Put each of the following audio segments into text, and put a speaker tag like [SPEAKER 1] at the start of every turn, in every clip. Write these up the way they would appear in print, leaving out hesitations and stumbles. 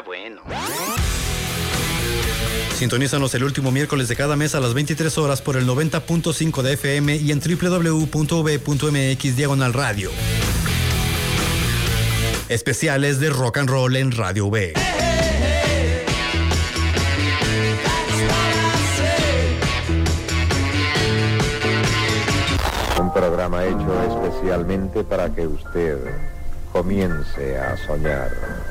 [SPEAKER 1] bueno.
[SPEAKER 2] Sintonízanos el último miércoles de cada mes a las 23 horas por el 90.5 de FM y en www.v.mx/radio. Especiales de rock and roll en Radio V.
[SPEAKER 3] Un programa hecho especialmente para que usted comience a soñar.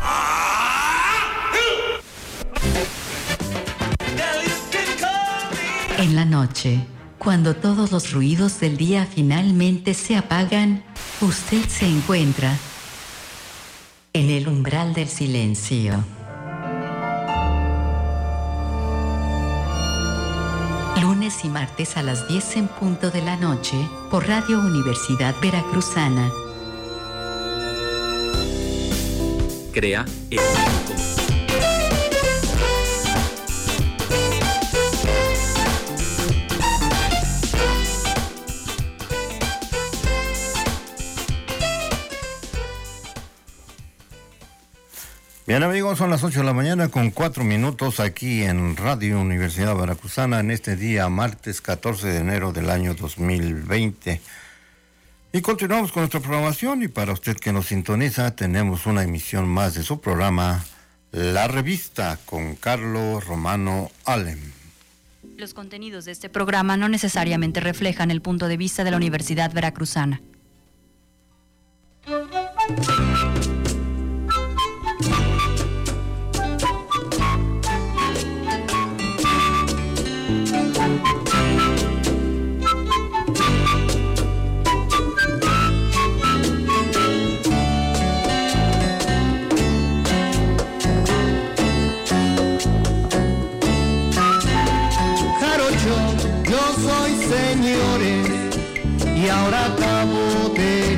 [SPEAKER 4] En la noche, cuando todos los ruidos del día finalmente se apagan, usted se encuentra en el umbral del silencio. Lunes y martes a las 10 en punto de la noche, por Radio Universidad Veracruzana.
[SPEAKER 1] Crea el 5.
[SPEAKER 5] Bien amigos, son las 8 de la mañana con 4 minutos aquí en Radio Universidad Veracruzana en este día martes 14 de enero del año 2020. Y continuamos con nuestra programación y para usted que nos sintoniza tenemos una emisión más de su programa La Revista con Carlos Romano Alem.
[SPEAKER 6] Los contenidos de este programa no necesariamente reflejan el punto de vista de la Universidad Veracruzana.
[SPEAKER 7] Señores, y ahora acabo de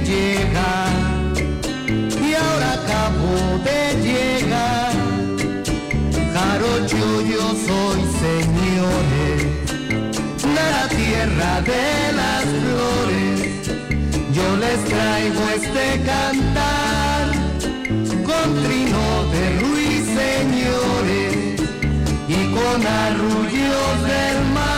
[SPEAKER 7] llegar, jarocho yo soy, señores, de la tierra de las flores, yo les traigo este cantar, con trino de Ruiz, señores, y con arrullos del mar.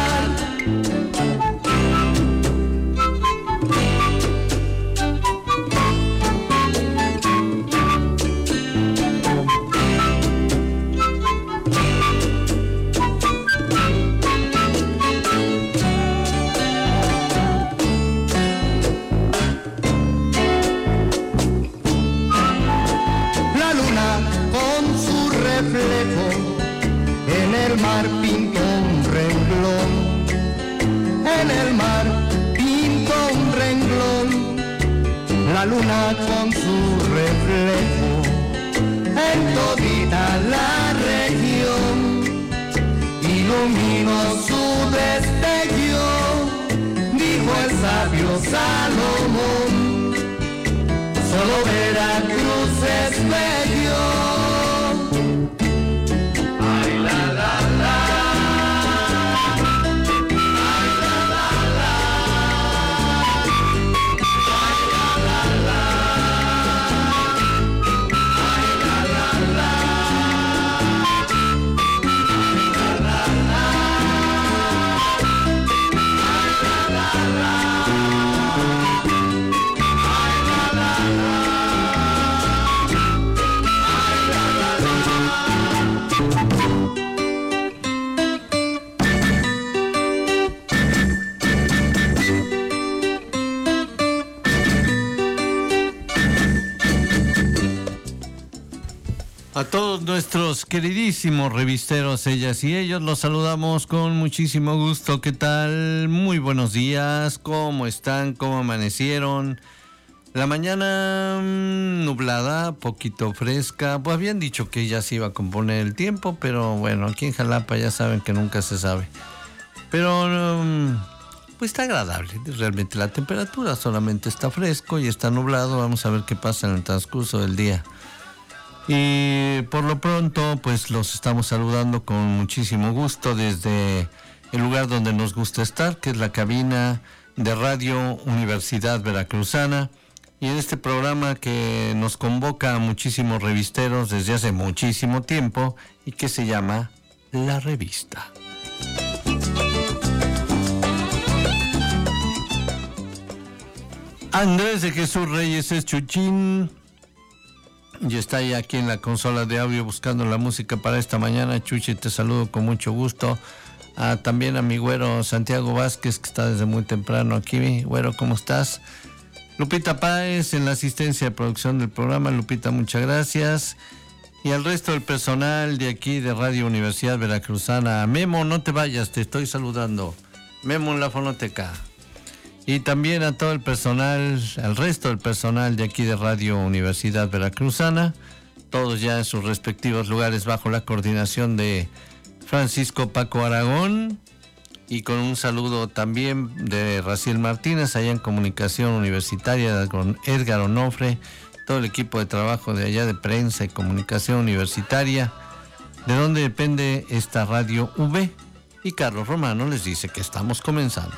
[SPEAKER 7] En el mar pintó un renglón, en el mar pintó un renglón, la luna con su reflejo en todita la región, iluminó su destello, dijo el sabio Salomón, solo Veracruz es bello.
[SPEAKER 8] A todos nuestros queridísimos revisteros, ellas y ellos, los saludamos con muchísimo gusto. ¿Qué tal? Muy buenos días. ¿Cómo están? ¿Cómo amanecieron? La mañana nublada, poquito fresca. Pues habían dicho que ya se iba a componer el tiempo, pero bueno, aquí en Jalapa ya saben que nunca se sabe. Pero pues está agradable. Realmente la temperatura solamente está fresco y está nublado. Vamos a ver qué pasa en el transcurso del día. Y por lo pronto, pues los estamos saludando con muchísimo gusto desde el lugar donde nos gusta estar, que es la cabina de Radio Universidad Veracruzana, y en este programa que nos convoca a muchísimos revisteros desde hace muchísimo tiempo y que se llama La Revista. Andrés de Jesús Reyes es Chuchín y está ahí aquí en la consola de audio buscando la música para esta mañana. Chuchi, te saludo con mucho gusto. También a mi güero Santiago Vázquez, que está desde muy temprano aquí. Güero, ¿cómo estás? Lupita Páez en la asistencia de producción del programa. Lupita, muchas gracias. Y al resto del personal de aquí de Radio Universidad Veracruzana. Memo, no te vayas, te estoy saludando. Memo en la fonoteca. Y también a todo el personal, al resto del personal de aquí de Radio Universidad Veracruzana. Todos ya en sus respectivos lugares bajo la coordinación de Francisco Paco Aragón. Y con un saludo también de Raciel Martínez, allá en Comunicación Universitaria, con Edgar Onofre, todo el equipo de trabajo de allá de Prensa y Comunicación Universitaria, de donde depende esta Radio V. Y Carlos Romano les dice que estamos comenzando.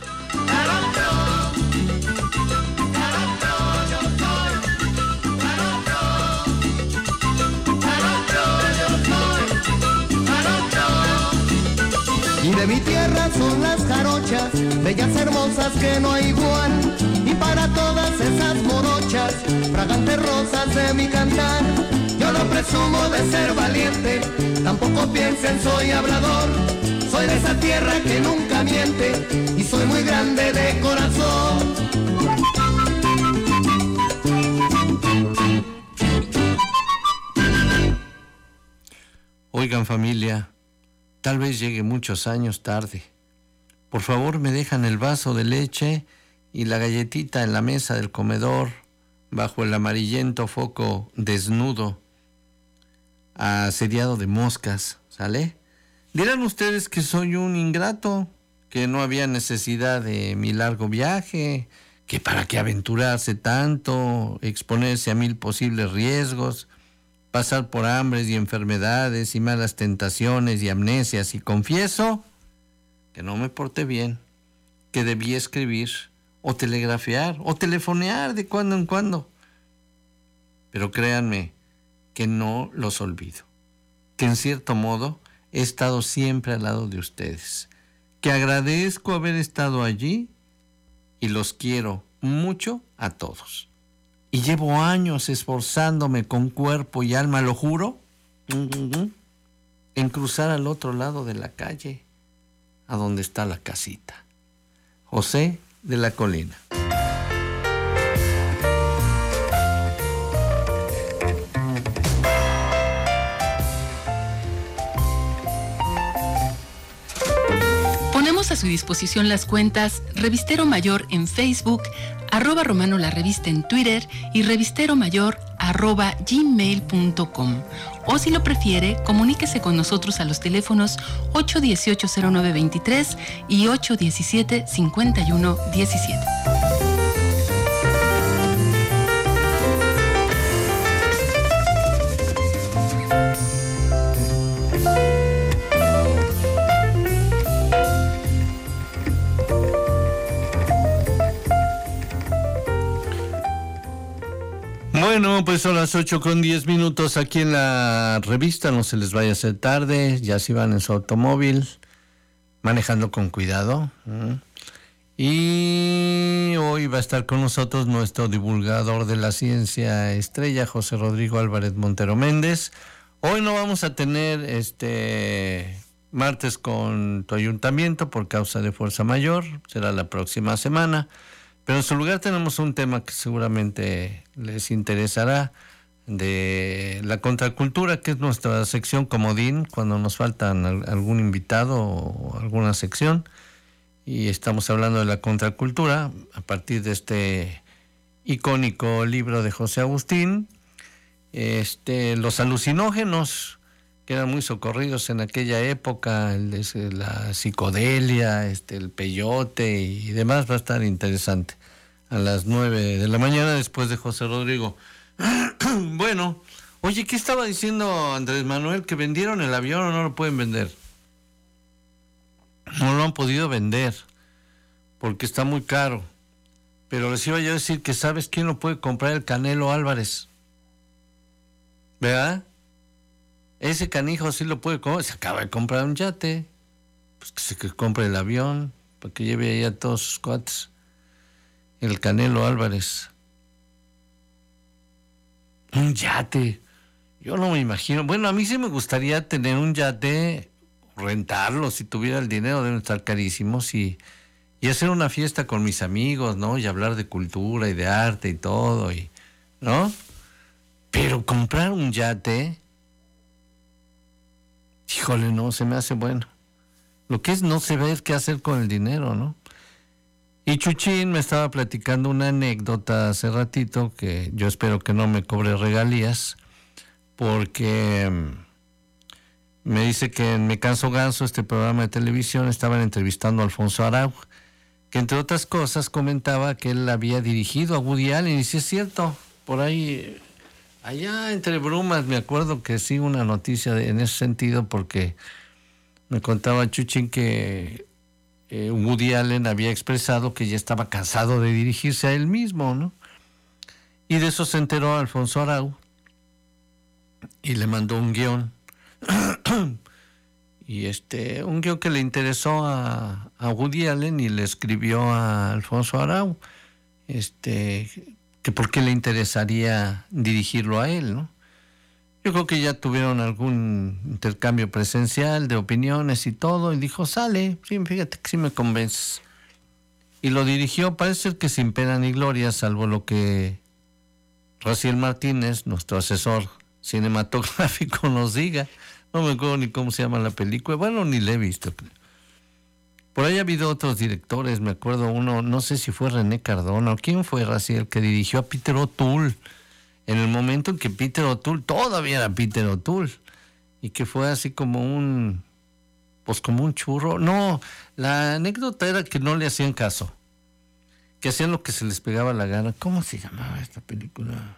[SPEAKER 7] Y de mi tierra son las jarochas, bellas hermosas que no hay igual. Y para todas esas morochas, fragantes rosas de mi cantar, yo no presumo de ser valiente, tampoco piensen soy hablador. Soy de esa tierra que nunca miente y soy muy grande de corazón.
[SPEAKER 8] Oigan, familia, tal vez llegue muchos años tarde. Por favor, me dejan el vaso de leche y la galletita en la mesa del comedor, bajo el amarillento foco desnudo, asediado de moscas, ¿sale? Dirán ustedes que soy un ingrato, que no había necesidad de mi largo viaje, que para qué aventurarse tanto, exponerse a 1000 posibles riesgos, pasar por hambres y enfermedades y malas tentaciones y amnesias, y confieso que no me porté bien, que debí escribir o telegrafiar o telefonear de cuando en cuando. Pero créanme que no los olvido, que en cierto modo he estado siempre al lado de ustedes, que agradezco haber estado allí y los quiero mucho a todos. Y llevo años esforzándome con cuerpo y alma, lo juro, en cruzar al otro lado de la calle, a donde está la casita. José de la Colina.
[SPEAKER 9] Ponemos a su disposición las cuentas Revistero Mayor en Facebook, @Romano la Revista en Twitter y revisteromayor@gmail.com. O si lo prefiere, comuníquese con nosotros a los teléfonos 818-0923 y 817-5117.
[SPEAKER 8] Bueno, pues son las 8:10 aquí en la revista. No se les vaya a hacer tarde. Ya si van en su automóvil, manejando con cuidado. Y hoy va a estar con nosotros nuestro divulgador de la ciencia estrella, José Rodrigo Álvarez Montero Méndez. Hoy no vamos a tener martes con tu ayuntamiento por causa de fuerza mayor. Será la próxima semana. Pero en su lugar tenemos un tema que seguramente les interesará, de la contracultura, que es nuestra sección comodín, cuando nos faltan algún invitado o alguna sección. Y estamos hablando de la contracultura a partir de este icónico libro de José Agustín. Los alucinógenos, que eran muy socorridos en aquella época, la psicodelia, el peyote y demás, va a estar interesante. A las 9 de la mañana después de José Rodrigo. Bueno, oye, ¿qué estaba diciendo Andrés Manuel? ¿Que vendieron el avión o no lo pueden vender? No lo han podido vender porque está muy caro. Pero les iba yo a decir que ¿sabes quién lo puede comprar? El Canelo Álvarez. ¿Verdad? Ese canijo sí lo puede comprar. Se acaba de comprar un yate. Pues que compre el avión para que lleve ahí a todos sus cuates. El Canelo Álvarez. Un yate. Yo no me imagino. Bueno, a mí sí me gustaría tener un yate, rentarlo si tuviera el dinero, deben estar carísimos, y hacer una fiesta con mis amigos, ¿no? Y hablar de cultura y de arte y todo, ¿no? Pero comprar un yate, híjole, no, se me hace bueno. Lo que es no saber qué hacer con el dinero, ¿no? Y Chuchín me estaba platicando una anécdota hace ratito, que yo espero que no me cobre regalías, porque me dice que en Me Canso Ganso, este programa de televisión, estaban entrevistando a Alfonso Arau, que entre otras cosas comentaba que él había dirigido a Woody Allen, y sí es cierto, por ahí, allá entre brumas, me acuerdo que sí una noticia en ese sentido, porque me contaba Chuchín que Woody Allen había expresado que ya estaba cansado de dirigirse a él mismo, ¿no? Y de eso se enteró Alfonso Arau y le mandó un guión. Y un guión que le interesó a Woody Allen, y le escribió a Alfonso Arau que por qué le interesaría dirigirlo a él, ¿no? Yo creo que ya tuvieron algún intercambio presencial de opiniones y todo, y dijo, sale, sí, fíjate que sí me convences. Y lo dirigió, parece ser que sin pena ni gloria, salvo lo que Raciel Martínez, nuestro asesor cinematográfico, nos diga. No me acuerdo ni cómo se llama la película, bueno, ni la he visto. Por ahí ha habido otros directores, me acuerdo uno, no sé si fue René Cardona, o quién fue, Raciel, que dirigió a Peter O'Toole, en el momento en que Peter O'Toole todavía era Peter O'Toole, y que fue así como un churro. No, la anécdota era que no le hacían caso, que hacían lo que se les pegaba la gana. ¿Cómo se llamaba esta película?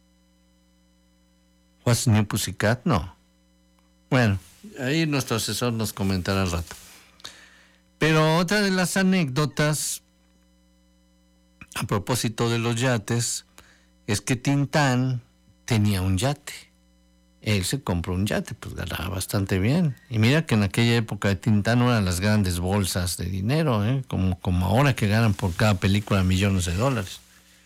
[SPEAKER 8] ¿What's New Pussycat? No. Bueno, ahí nuestro asesor nos comentará al rato. Pero otra de las anécdotas, a propósito de los yates, es que Tintán tenía un yate. Él se compró un yate, pues ganaba bastante bien. Y mira que en aquella época de Tintán no eran las grandes bolsas de dinero, como ahora, que ganan por cada película millones de dólares.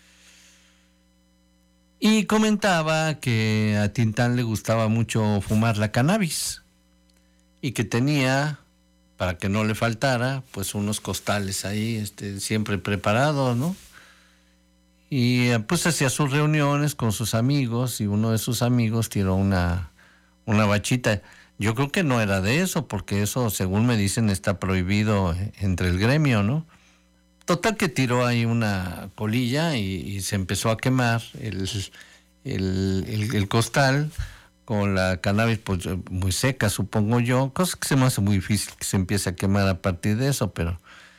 [SPEAKER 8] Y comentaba que a Tintán le gustaba mucho fumar la cannabis, y que tenía, para que no le faltara, pues unos costales ahí siempre preparados, ¿no? Y pues hacía sus reuniones con sus amigos, y uno de sus amigos tiró una bachita. Yo creo que no era de eso, porque eso, según me dicen, está prohibido entre el gremio, ¿no? Total que tiró ahí una colilla y se empezó a quemar el costal con la cannabis, pues muy seca, supongo yo, cosa que se me hace muy difícil que se empiece a quemar a partir de eso, pero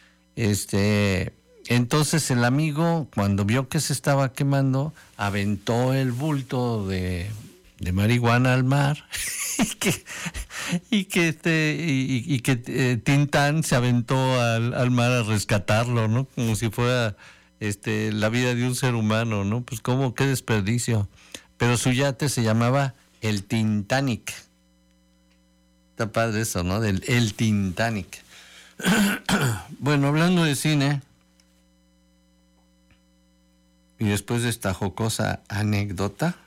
[SPEAKER 8] entonces el amigo, cuando vio que se estaba quemando, aventó el bulto de marihuana al mar y que Tintán se aventó al mar a rescatarlo, ¿no? Como si fuera la vida de un ser humano, ¿no? Pues cómo, qué desperdicio. Pero su yate se llamaba el Tintanic. Está padre eso, ¿no? El Tintanic. Bueno, hablando de cine, y después de esta jocosa anécdota,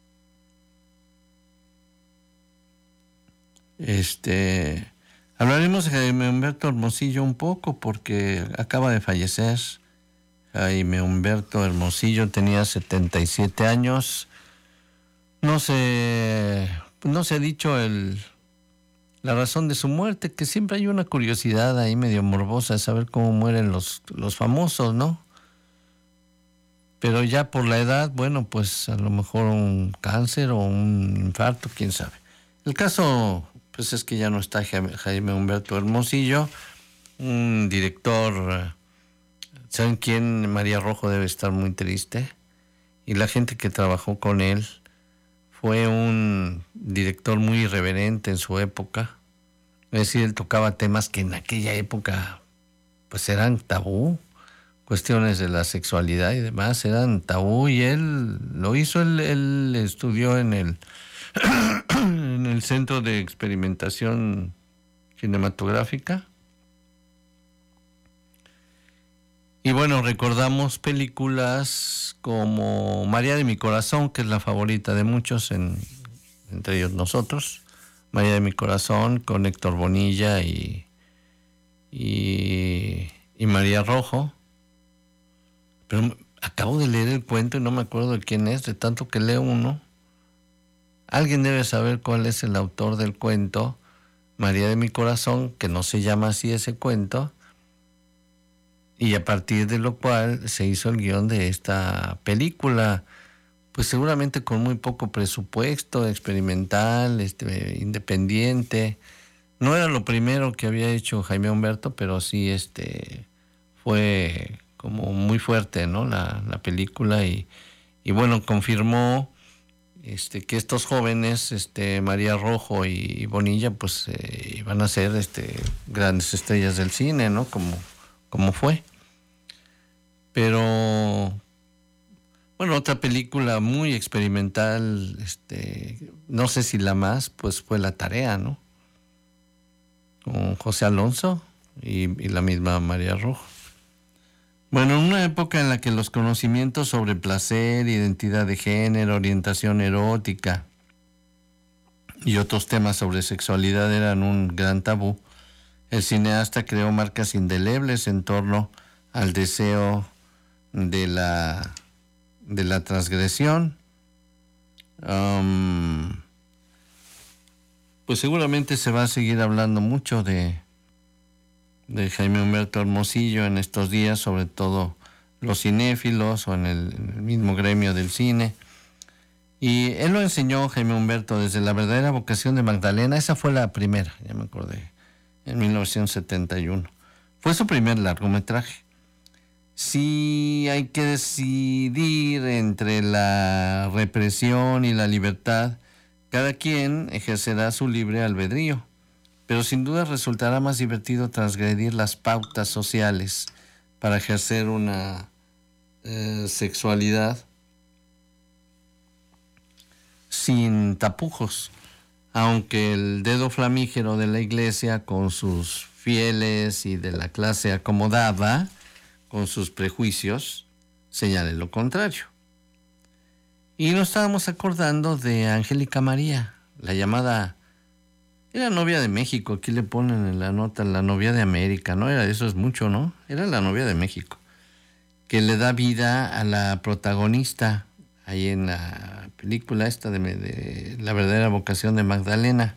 [SPEAKER 8] hablaremos de Jaime Humberto Hermosillo un poco, porque acaba de fallecer. Jaime Humberto Hermosillo tenía 77 años. No se ha dicho la razón de su muerte, que siempre hay una curiosidad ahí medio morbosa de saber cómo mueren los famosos, ¿no? Pero ya por la edad, bueno, pues a lo mejor un cáncer o un infarto, quién sabe. El caso, pues es que ya no está Jaime Humberto Hermosillo, un director. ¿Saben quién? María Rojo debe estar muy triste. Y la gente que trabajó con él, fue un director muy irreverente en su época. Es decir, él tocaba temas que en aquella época pues eran tabú, cuestiones de la sexualidad y demás eran tabú, y él lo hizo. Él estudió en el en el Centro de Experimentación Cinematográfica. Y bueno, recordamos películas como María de mi corazón, que es la favorita de muchos, entre ellos nosotros. María de mi corazón, con Héctor Bonilla y María Rojo. Pero acabo de leer el cuento y no me acuerdo de quién es, de tanto que leo uno. Alguien debe saber cuál es el autor del cuento María de mi corazón, que no se llama así ese cuento, y a partir de lo cual se hizo el guión de esta película, pues seguramente con muy poco presupuesto, experimental, independiente. No era lo primero que había hecho Jaime Humberto, pero sí fue como muy fuerte, ¿no? La película, y bueno, confirmó que estos jóvenes, María Rojo y Bonilla, pues iban a ser grandes estrellas del cine, ¿no? Como fue. Pero bueno, otra película muy experimental, no sé si la más, pues fue La Tarea, ¿no? Con José Alonso y la misma María Rojo. Bueno, en una época en la que los conocimientos sobre placer, identidad de género, orientación erótica y otros temas sobre sexualidad eran un gran tabú, el cineasta creó marcas indelebles en torno al deseo de la transgresión. Pues seguramente se va a seguir hablando mucho de Jaime Humberto Hermosillo en estos días, sobre todo los cinéfilos o en el mismo gremio del cine. Y él lo enseñó, Jaime Humberto, desde La verdadera vocación de Magdalena. Esa fue la primera, ya me acordé, en 1971. Fue su primer largometraje. Si hay que decidir entre la represión y la libertad, cada quien ejercerá su libre albedrío. Pero sin duda resultará más divertido transgredir las pautas sociales para ejercer una sexualidad sin tapujos. Aunque el dedo flamígero de la iglesia, con sus fieles y de la clase acomodada, con sus prejuicios, señale lo contrario. Y nos estábamos acordando de Angélica María, la llamada... Era novia de México, aquí le ponen en la nota la novia de América, ¿no? Eso es mucho, ¿no? Era la novia de México, que le da vida a la protagonista ahí en la película esta de La verdadera vocación de Magdalena.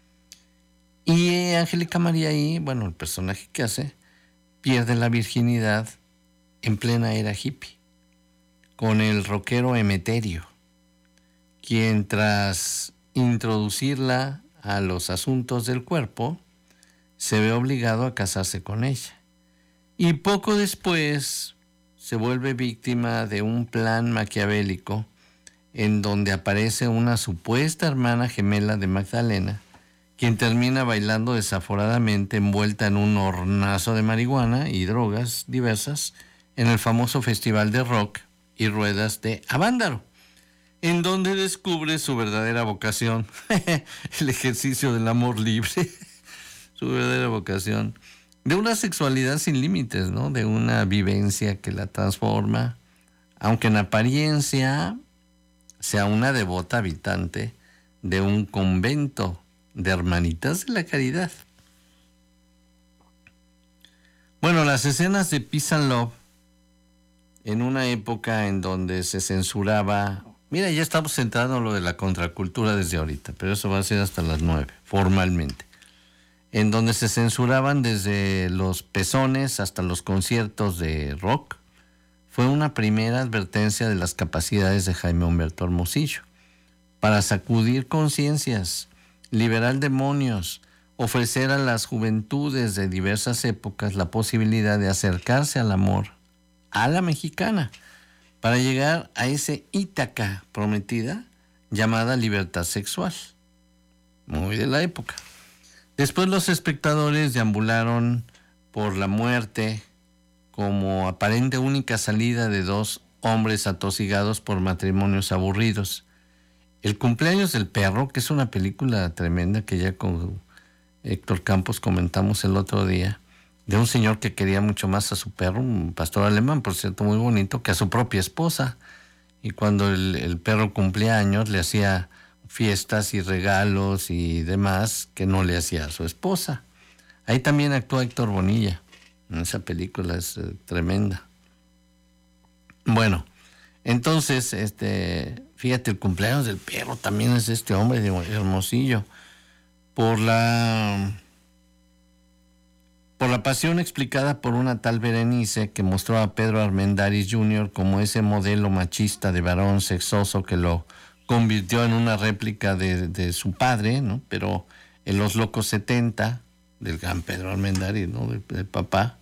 [SPEAKER 8] Y Angélica María ahí, bueno, el personaje que hace, pierde la virginidad en plena era hippie, con el rockero Emeterio, quien tras introducirla a los asuntos del cuerpo, se ve obligado a casarse con ella. Y poco después se vuelve víctima de un plan maquiavélico en donde aparece una supuesta hermana gemela de Magdalena, quien termina bailando desaforadamente envuelta en un hornazo de marihuana y drogas diversas en el famoso festival de rock y ruedas de Avándaro, en donde descubre su verdadera vocación, el ejercicio del amor libre, su verdadera vocación, de una sexualidad sin límites, ¿no? De una vivencia que la transforma, aunque en apariencia sea una devota habitante de un convento de hermanitas de la caridad. Bueno, las escenas de Peace and Love, en una época en donde se censuraba... Mira, ya estamos entrando en lo de la contracultura desde ahorita, pero eso va a ser hasta las 9, formalmente. En donde se censuraban desde los pezones hasta los conciertos de rock, fue una primera advertencia de las capacidades de Jaime Humberto Hermosillo para sacudir conciencias, liberar demonios, ofrecer a las juventudes de diversas épocas la posibilidad de acercarse al amor, a la mexicana, para llegar a ese Ítaca prometida llamada libertad sexual, muy de la época. Después los espectadores deambularon por la muerte como aparente única salida de dos hombres atosigados por matrimonios aburridos. El cumpleaños del perro, que es una película tremenda que ya con Héctor Campos comentamos el otro día, de un señor que quería mucho más a su perro, un pastor alemán, por cierto, muy bonito, que a su propia esposa. Y cuando el perro cumplía años, le hacía fiestas y regalos y demás que no le hacía a su esposa. Ahí también actúa Héctor Bonilla. Esa película es tremenda. Bueno, entonces, fíjate, el cumpleaños del perro también es este hombre de Hermosillo. Por la pasión explicada por una tal Berenice que mostró a Pedro Armendáriz Jr. como ese modelo machista de varón sexoso que lo convirtió en una réplica de su padre, ¿no? Pero en Los Locos 70, del gran Pedro Armendáriz, ¿no? Del papá.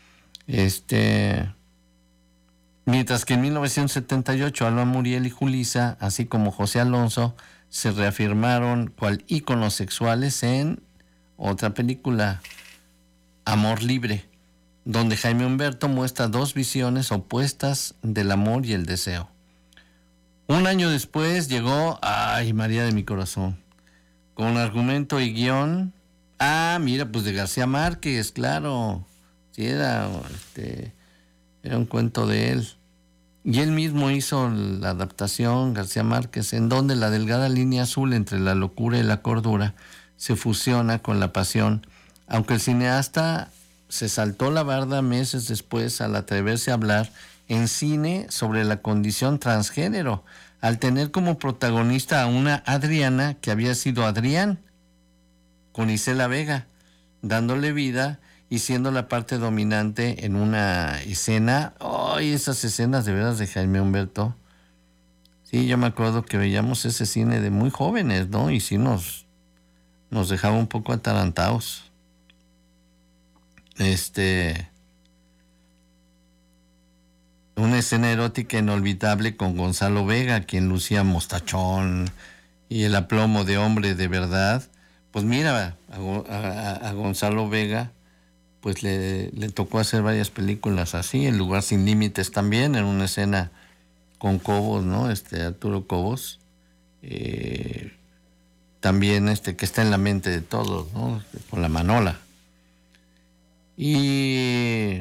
[SPEAKER 8] Mientras que en 1978 Alba Muriel y Julisa, así como José Alonso, se reafirmaron cual íconos sexuales en otra película, Amor Libre, donde Jaime Humberto muestra dos visiones opuestas del amor y el deseo. Un año después llegó, ay, María de mi corazón, con argumento y guión, mira, pues de García Márquez, claro, sí, era un cuento de él. Y él mismo hizo la adaptación, García Márquez, en donde la delgada línea azul entre la locura y la cordura se fusiona con la pasión, aunque el cineasta se saltó la barda meses después al atreverse a hablar en cine sobre la condición transgénero, al tener como protagonista a una Adriana que había sido Adrián, con Isela Vega, dándole vida y siendo la parte dominante en una escena. ¡Ay, esas escenas de veras de Jaime Humberto! Sí, yo me acuerdo que veíamos ese cine de muy jóvenes, ¿no? Y sí nos dejaba un poco atarantados. Una escena erótica inolvidable con Gonzalo Vega, quien lucía mostachón y el aplomo de hombre de verdad. Pues mira, a Gonzalo Vega pues le tocó hacer varias películas así, El lugar sin límites también, en una escena con Cobos, ¿no? Arturo Cobos, también que está en la mente de todos, ¿no? Con la Manola. Y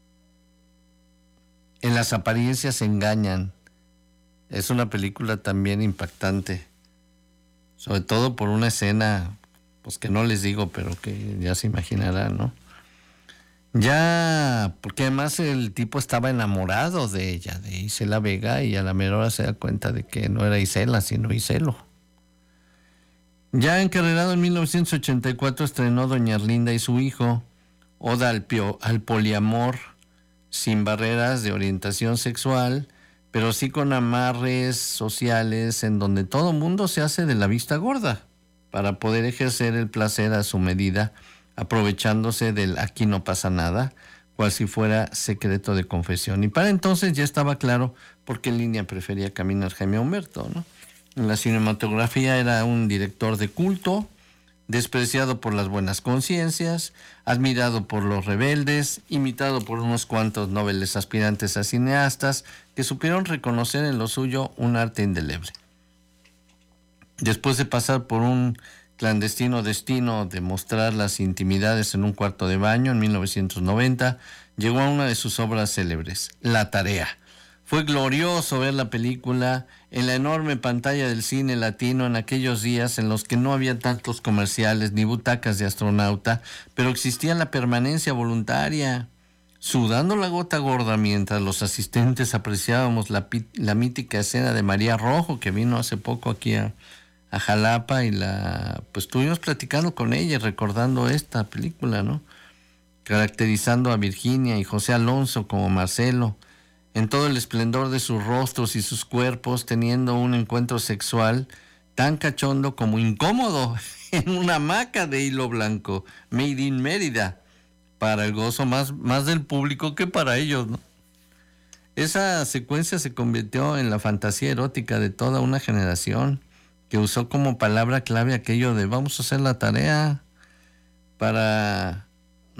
[SPEAKER 8] En las apariencias se engañan. Es una película también impactante, sobre todo por una escena, pues que no les digo, pero que ya se imaginarán, ¿no? Ya, porque además el tipo estaba enamorado de ella, de Isela Vega, y a la mera hora se da cuenta de que no era Isela, sino Iselo. Ya encarrerado en 1984 estrenó Doña Erlinda y su hijo, Oda al poliamor, sin barreras de orientación sexual, pero sí con amarres sociales en donde todo mundo se hace de la vista gorda para poder ejercer el placer a su medida, aprovechándose del aquí no pasa nada, cual si fuera secreto de confesión. Y para entonces ya estaba claro por qué línea prefería caminar Jaime Humberto, ¿no? En la cinematografía era un director de culto, despreciado por las buenas conciencias, admirado por los rebeldes, imitado por unos cuantos nobles aspirantes a cineastas que supieron reconocer en lo suyo un arte indeleble. Después de pasar por un clandestino destino de mostrar las intimidades en un cuarto de baño en 1990, llegó a una de sus obras célebres, La Tarea. Fue glorioso ver la película en la enorme pantalla del cine latino en aquellos días en los que no había tantos comerciales ni butacas de astronauta, pero existía la permanencia voluntaria, sudando la gota gorda mientras los asistentes apreciábamos la mítica escena de María Rojo, que vino hace poco aquí a Jalapa, y pues estuvimos platicando con ella y recordando esta película, ¿no? Caracterizando a Virginia y José Alonso como Marcelo, en todo el esplendor de sus rostros y sus cuerpos, teniendo un encuentro sexual tan cachondo como incómodo en una hamaca de hilo blanco, made in Mérida, para el gozo más del público que para ellos, ¿no? Esa secuencia se convirtió en la fantasía erótica de toda una generación, que usó como palabra clave aquello de vamos a hacer la tarea para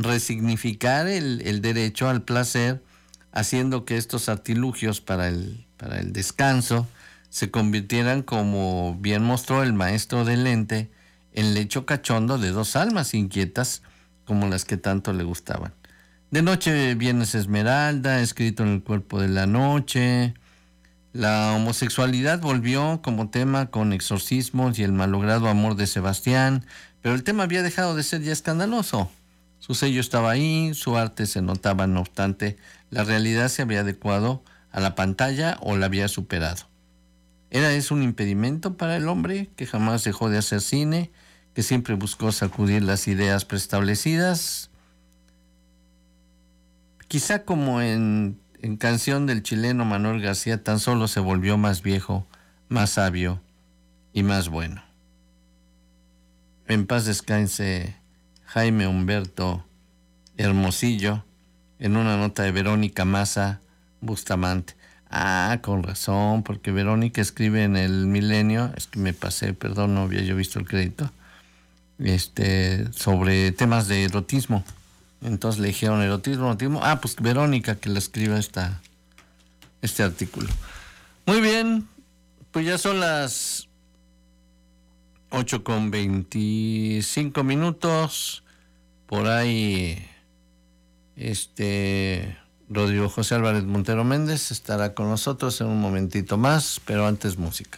[SPEAKER 8] resignificar el derecho al placer, haciendo que estos artilugios para el descanso se convirtieran, como bien mostró el maestro del lente, en lecho cachondo de dos almas inquietas como las que tanto le gustaban. De noche vienes Esmeralda, escrito en el cuerpo de la noche. La homosexualidad volvió como tema con Exorcismos y el malogrado amor de Sebastián, pero el tema había dejado de ser ya escandaloso. Su sello estaba ahí, su arte se notaba, no obstante, la realidad se había adecuado a la pantalla o la había superado. ¿Era eso un impedimento para el hombre que jamás dejó de hacer cine, que siempre buscó sacudir las ideas preestablecidas? Quizá como en canción del chileno Manuel García, tan solo se volvió más viejo, más sabio y más bueno. En paz descanse Jaime Humberto Hermosillo, en una nota de Verónica Maza Bustamante. Ah, con razón, porque Verónica escribe en el Milenio, es que me pasé, perdón, no había yo visto el crédito, sobre temas de erotismo. Entonces le dijeron erotismo. Ah, pues Verónica que le escriba este artículo. Muy bien, pues ya son las 8:25. Por ahí, Rodrigo José Álvarez Montero Méndez estará con nosotros en un momentito más, pero antes música.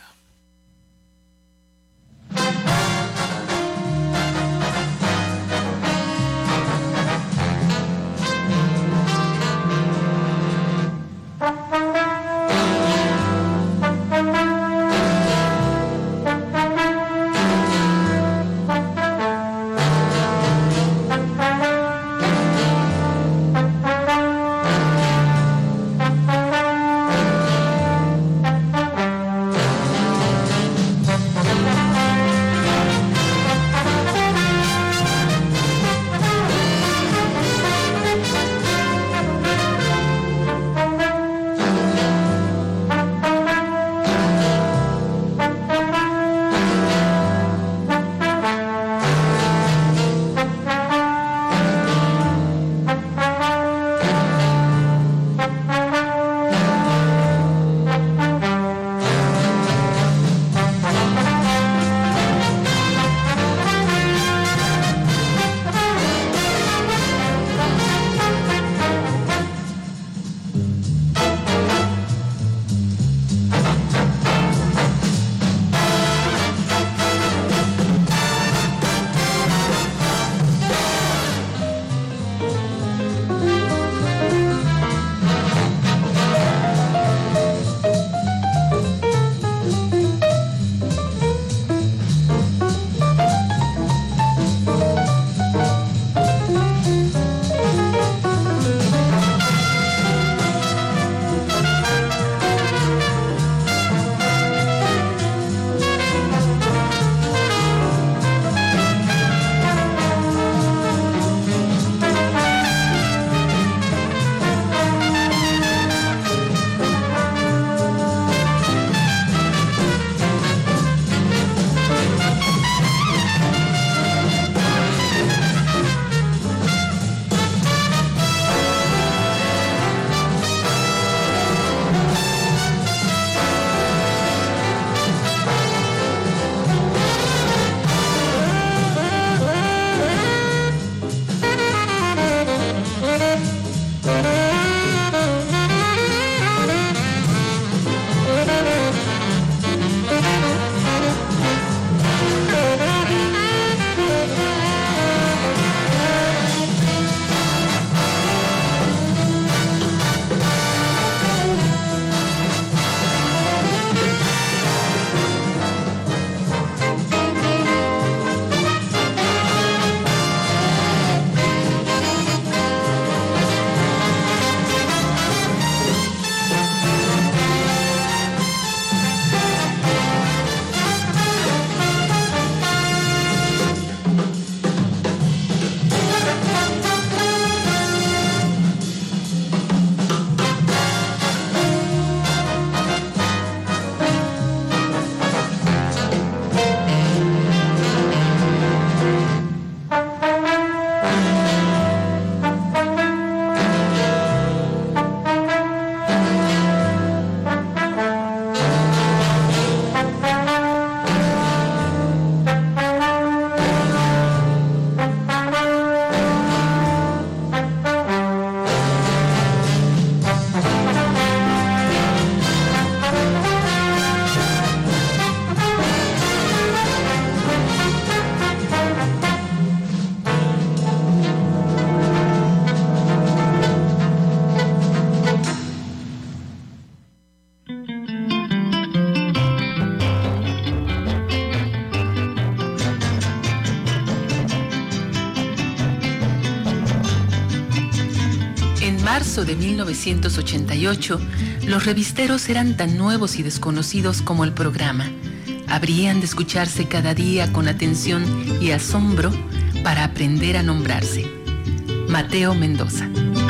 [SPEAKER 9] En marzo de 1988, los revisteros eran tan nuevos y desconocidos como el programa. Habrían de escucharse cada día con atención y asombro para aprender a nombrarse. Mateo Mendoza.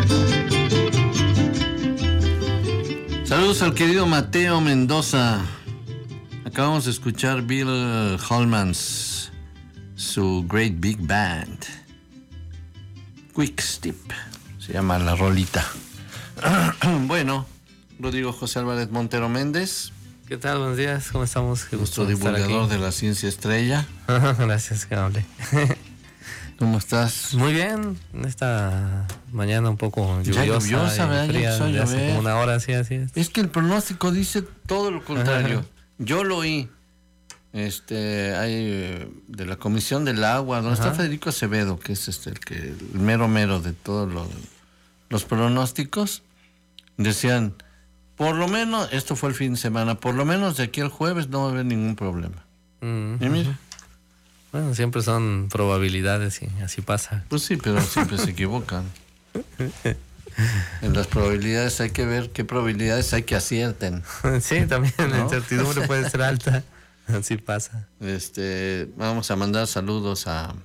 [SPEAKER 8] Saludos al querido Mateo Mendoza. Acabamos de escuchar Bill Holman's, su Great Big Band. Quick Step, se llama la rolita. Bueno, Rodrigo José Álvarez Montero Méndez.
[SPEAKER 10] ¿Qué tal? Buenos días, ¿cómo estamos? Qué
[SPEAKER 8] gusto divulgador de la ciencia estrella.
[SPEAKER 10] Gracias, que hable.
[SPEAKER 8] ¿Cómo estás?
[SPEAKER 10] Muy bien, esta mañana un poco lluviosa.
[SPEAKER 8] Ya lluviosa, ¿verdad?
[SPEAKER 10] Fría,
[SPEAKER 8] Ya empezó a llover.
[SPEAKER 10] hace como una hora, sí, así es.
[SPEAKER 8] Es que el pronóstico dice todo lo contrario. Yo lo oí. Hay de la Comisión del Agua, donde está Federico Acevedo, que es el mero de todos los pronósticos. Decían, por lo menos, esto fue el fin de semana, por lo menos de aquí al jueves no va a haber ningún problema. Y mira.
[SPEAKER 10] Bueno, siempre son probabilidades y así pasa.
[SPEAKER 8] Pues sí, pero siempre se equivocan. En las probabilidades hay que ver qué probabilidades hay que acierten.
[SPEAKER 10] Sí, también, ¿no? La incertidumbre puede ser alta. Así pasa.
[SPEAKER 8] Vamos a mandar saludos a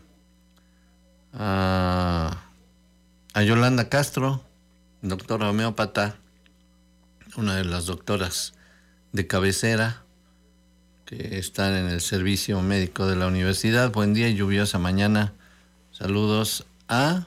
[SPEAKER 8] Yolanda Castro, doctora homeópata, una de las doctoras de cabecera que están en el servicio médico de la universidad. Buen día y lluviosa mañana. Saludos a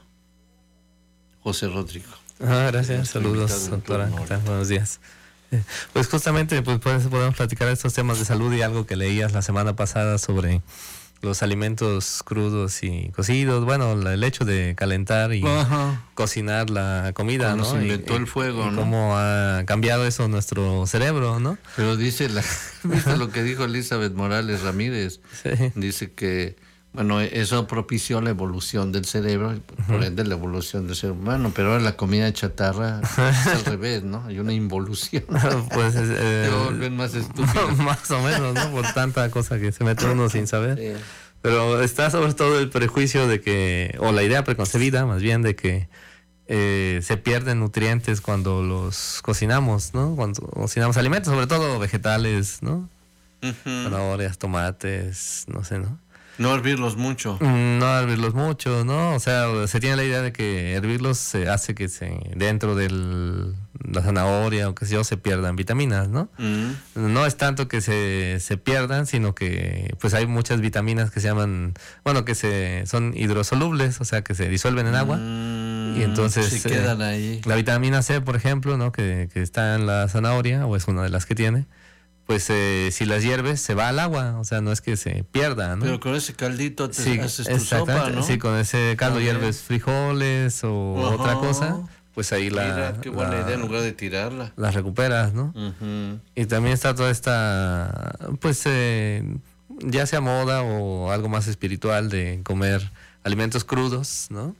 [SPEAKER 8] José Rodrigo.
[SPEAKER 10] Gracias, saludos, doctora. ¿Qué tal? Buenos días. Pues justamente podemos platicar estos temas de salud y algo que leías la semana pasada sobre los alimentos crudos y cocidos. Bueno, el hecho de calentar y cocinar la comida,
[SPEAKER 8] cuando
[SPEAKER 10] ¿no?
[SPEAKER 8] Se inventó el fuego,
[SPEAKER 10] y
[SPEAKER 8] ¿no?
[SPEAKER 10] cómo ha cambiado eso nuestro cerebro, ¿no?
[SPEAKER 8] Pero dice lo que dijo Elizabeth Morales Ramírez. Sí. Dice que, bueno, eso propició la evolución del cerebro, por ende la evolución del ser humano, pero ahora la comida chatarra es al revés, ¿no? Hay una involución.
[SPEAKER 10] Pues
[SPEAKER 8] te vuelven más estúpido.
[SPEAKER 10] Más o menos, ¿no? Por tanta cosa que se mete uno sin saber. Sí. Pero está sobre todo el prejuicio de que, o la idea preconcebida más bien, de que se pierden nutrientes cuando los cocinamos, ¿no? Cuando cocinamos alimentos, sobre todo vegetales, ¿no? Zanahorias, tomates, no sé, ¿no?
[SPEAKER 8] No hervirlos mucho.
[SPEAKER 10] No hervirlos mucho, ¿no? O sea, se tiene la idea de que hervirlos hace que dentro de la zanahoria o qué sé yo, se pierdan vitaminas, ¿no? No es tanto que se pierdan, sino que pues hay muchas vitaminas que se llaman, bueno, que son hidrosolubles, o sea, que se disuelven en agua. Y entonces
[SPEAKER 8] se quedan ahí.
[SPEAKER 10] La vitamina C, por ejemplo, ¿no? Que está en la zanahoria, o es una de las que tiene. Pues si las hierves se va al agua, o sea, no es que se pierda, ¿no?
[SPEAKER 8] Pero con ese caldito haces tu sopa, ¿no?
[SPEAKER 10] Sí, con ese caldo hierves frijoles o otra cosa, pues ahí
[SPEAKER 8] Mira, qué buena idea, en lugar de tirarla.
[SPEAKER 10] Las recuperas, ¿no? Y también está toda esta, pues ya sea moda o algo más espiritual de comer alimentos crudos, ¿no?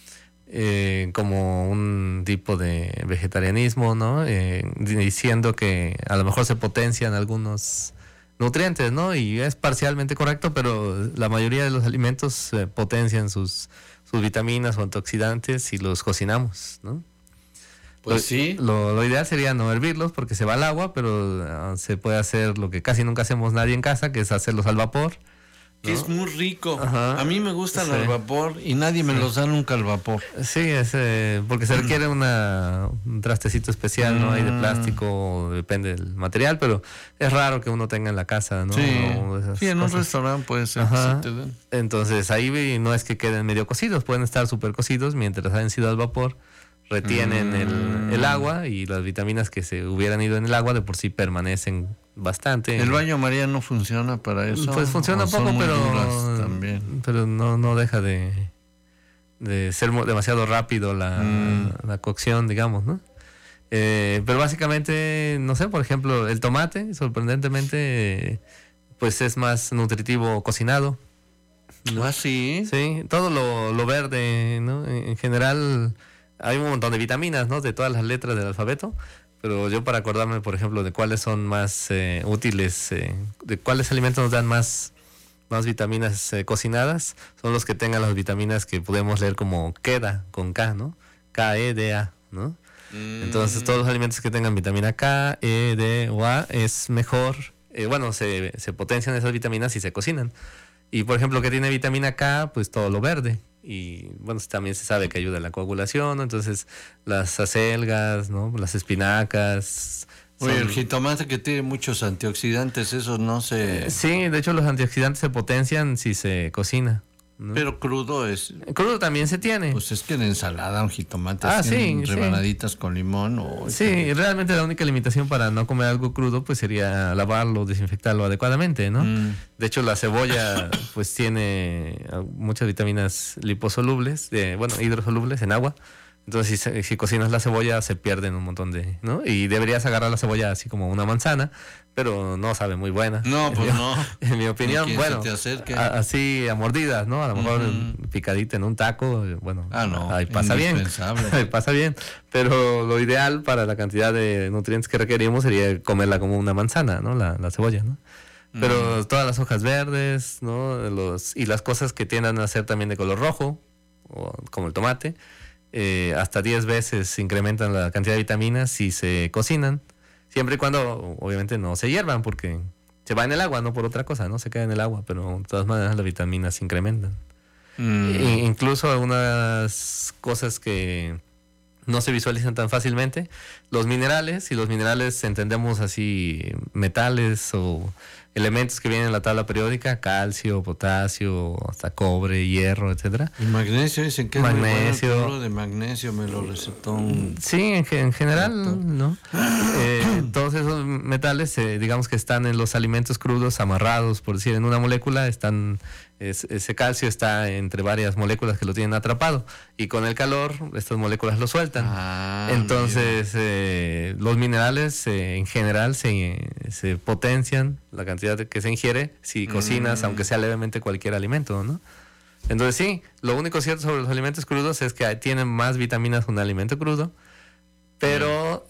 [SPEAKER 10] Como un tipo de vegetarianismo, ¿no? Diciendo que a lo mejor se potencian algunos nutrientes, ¿no? Y es parcialmente correcto, pero la mayoría de los alimentos potencian sus vitaminas o antioxidantes si los cocinamos, ¿no?
[SPEAKER 8] Pues sí.
[SPEAKER 10] Lo ideal sería no hervirlos porque se va al agua, pero se puede hacer lo que casi nunca hacemos nadie en casa, que es hacerlos al vapor.
[SPEAKER 8] Que es muy rico. A mí me gustan al vapor y nadie me los da nunca al vapor.
[SPEAKER 10] Sí, porque se requiere un trastecito especial, ¿no? Hay de plástico, depende del material, pero es raro que uno tenga en la casa, ¿no?
[SPEAKER 8] Sí, en un restaurante puede ser.
[SPEAKER 10] Entonces ahí no es que queden medio cocidos, pueden estar súper cocidos mientras hayan sido al vapor. Retienen el agua y las vitaminas que se hubieran ido en el agua de por sí permanecen bastante.
[SPEAKER 8] ¿El baño María no funciona para eso?
[SPEAKER 10] Pues funciona un poco, pero no deja de ser demasiado rápido la cocción, digamos, ¿no? Pero básicamente, no sé, por ejemplo, el tomate, sorprendentemente, pues es más nutritivo cocinado, ¿no?
[SPEAKER 8] ¿Ah, sí?
[SPEAKER 10] Sí, todo lo verde, ¿no? En general hay un montón de vitaminas, ¿no? De todas las letras del alfabeto, pero yo para acordarme, por ejemplo, de cuáles son más útiles, de cuáles alimentos nos dan más vitaminas cocinadas, son los que tengan las vitaminas que podemos leer como KEDA, con K, ¿no? KEDA, ¿no? Entonces todos los alimentos que tengan vitamina K, E, D o A es mejor, se potencian esas vitaminas si se cocinan. Y por ejemplo, que tiene vitamina K, pues todo lo verde. Y bueno, también se sabe que ayuda a la coagulación, ¿no? Entonces las acelgas, ¿no? Las espinacas.
[SPEAKER 8] Oye, el jitomate que tiene muchos antioxidantes, eso no se...
[SPEAKER 10] Sí, de hecho los antioxidantes se potencian si se cocina, ¿no?
[SPEAKER 8] Pero crudo es...
[SPEAKER 10] Crudo también se tiene.
[SPEAKER 8] Pues es que en ensalada un jitomate
[SPEAKER 10] sí,
[SPEAKER 8] rebanaditas con limón o...
[SPEAKER 10] Sí, realmente la única limitación para no comer algo crudo pues sería lavarlo, desinfectarlo adecuadamente, ¿no? De hecho la cebolla pues tiene muchas vitaminas liposolubles, hidrosolubles en agua. Entonces si cocinas la cebolla se pierden un montón de, ¿no? Y deberías agarrar la cebolla así como una manzana, pero no sabe muy buena.
[SPEAKER 8] No, pues no.
[SPEAKER 10] En mi opinión, bueno, así a mordidas, ¿no? A lo mejor picadita en un taco, bueno, ahí pasa bien. Ahí pasa bien. Pero lo ideal para la cantidad de nutrientes que requerimos sería comerla como una manzana, ¿no? La cebolla, ¿no? Pero todas las hojas verdes, ¿no? Y las cosas que tiendan a ser también de color rojo, como el tomate, hasta 10 veces incrementan la cantidad de vitaminas si se cocinan, siempre y cuando obviamente no se hiervan, porque se va en el agua, no por otra cosa, no se queda en el agua, pero de todas maneras las vitaminas se incrementan. Incluso algunas cosas que no se visualizan tan fácilmente, los minerales, y los minerales entendemos así metales o elementos que vienen en la tabla periódica, calcio, potasio, hasta cobre, hierro, etcétera.
[SPEAKER 8] El magnesio, dicen que
[SPEAKER 10] magnesio.
[SPEAKER 8] Es muy bueno, el de magnesio me lo recetó un...
[SPEAKER 10] Sí, en general, ¿no? Todos esos metales, digamos que están en los alimentos crudos amarrados, por decir, en una molécula están... Ese calcio está entre varias moléculas que lo tienen atrapado y con el calor estas moléculas lo sueltan. Entonces los minerales en general se potencian la cantidad que se ingiere si cocinas, aunque sea levemente, cualquier alimento, ¿no? Entonces sí, lo único cierto sobre los alimentos crudos es que tienen más vitaminas que un alimento crudo, pero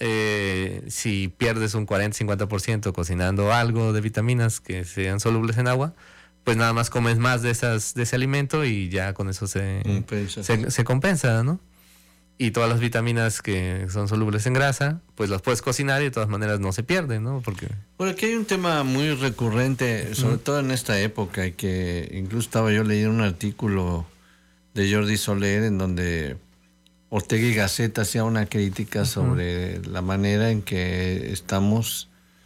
[SPEAKER 10] si pierdes un 40-50% cocinando algo de vitaminas que sean solubles en agua, pues nada más comes más de ese alimento y ya con eso se compensa, ¿no? Y todas las vitaminas que son solubles en grasa, pues las puedes cocinar y de todas maneras no se pierden, ¿no? Porque...
[SPEAKER 8] Bueno, aquí hay un tema muy recurrente, sobre todo en esta época, y que incluso estaba yo leyendo un artículo de Jordi Soler en donde Ortega y Gasset hacía una crítica sobre la manera en que estamos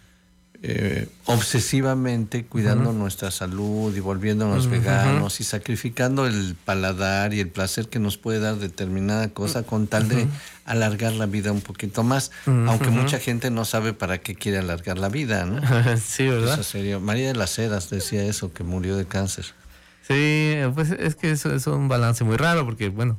[SPEAKER 8] obsesivamente cuidando nuestra salud y volviéndonos veganos y sacrificando el paladar y el placer que nos puede dar determinada cosa con tal de alargar la vida un poquito más, aunque mucha gente no sabe para qué quiere alargar la vida, ¿no?
[SPEAKER 10] Sí, ¿verdad?
[SPEAKER 8] Eso serio. María de las Heras decía eso, que murió de cáncer.
[SPEAKER 10] Sí, pues es que eso es un balance muy raro porque, bueno,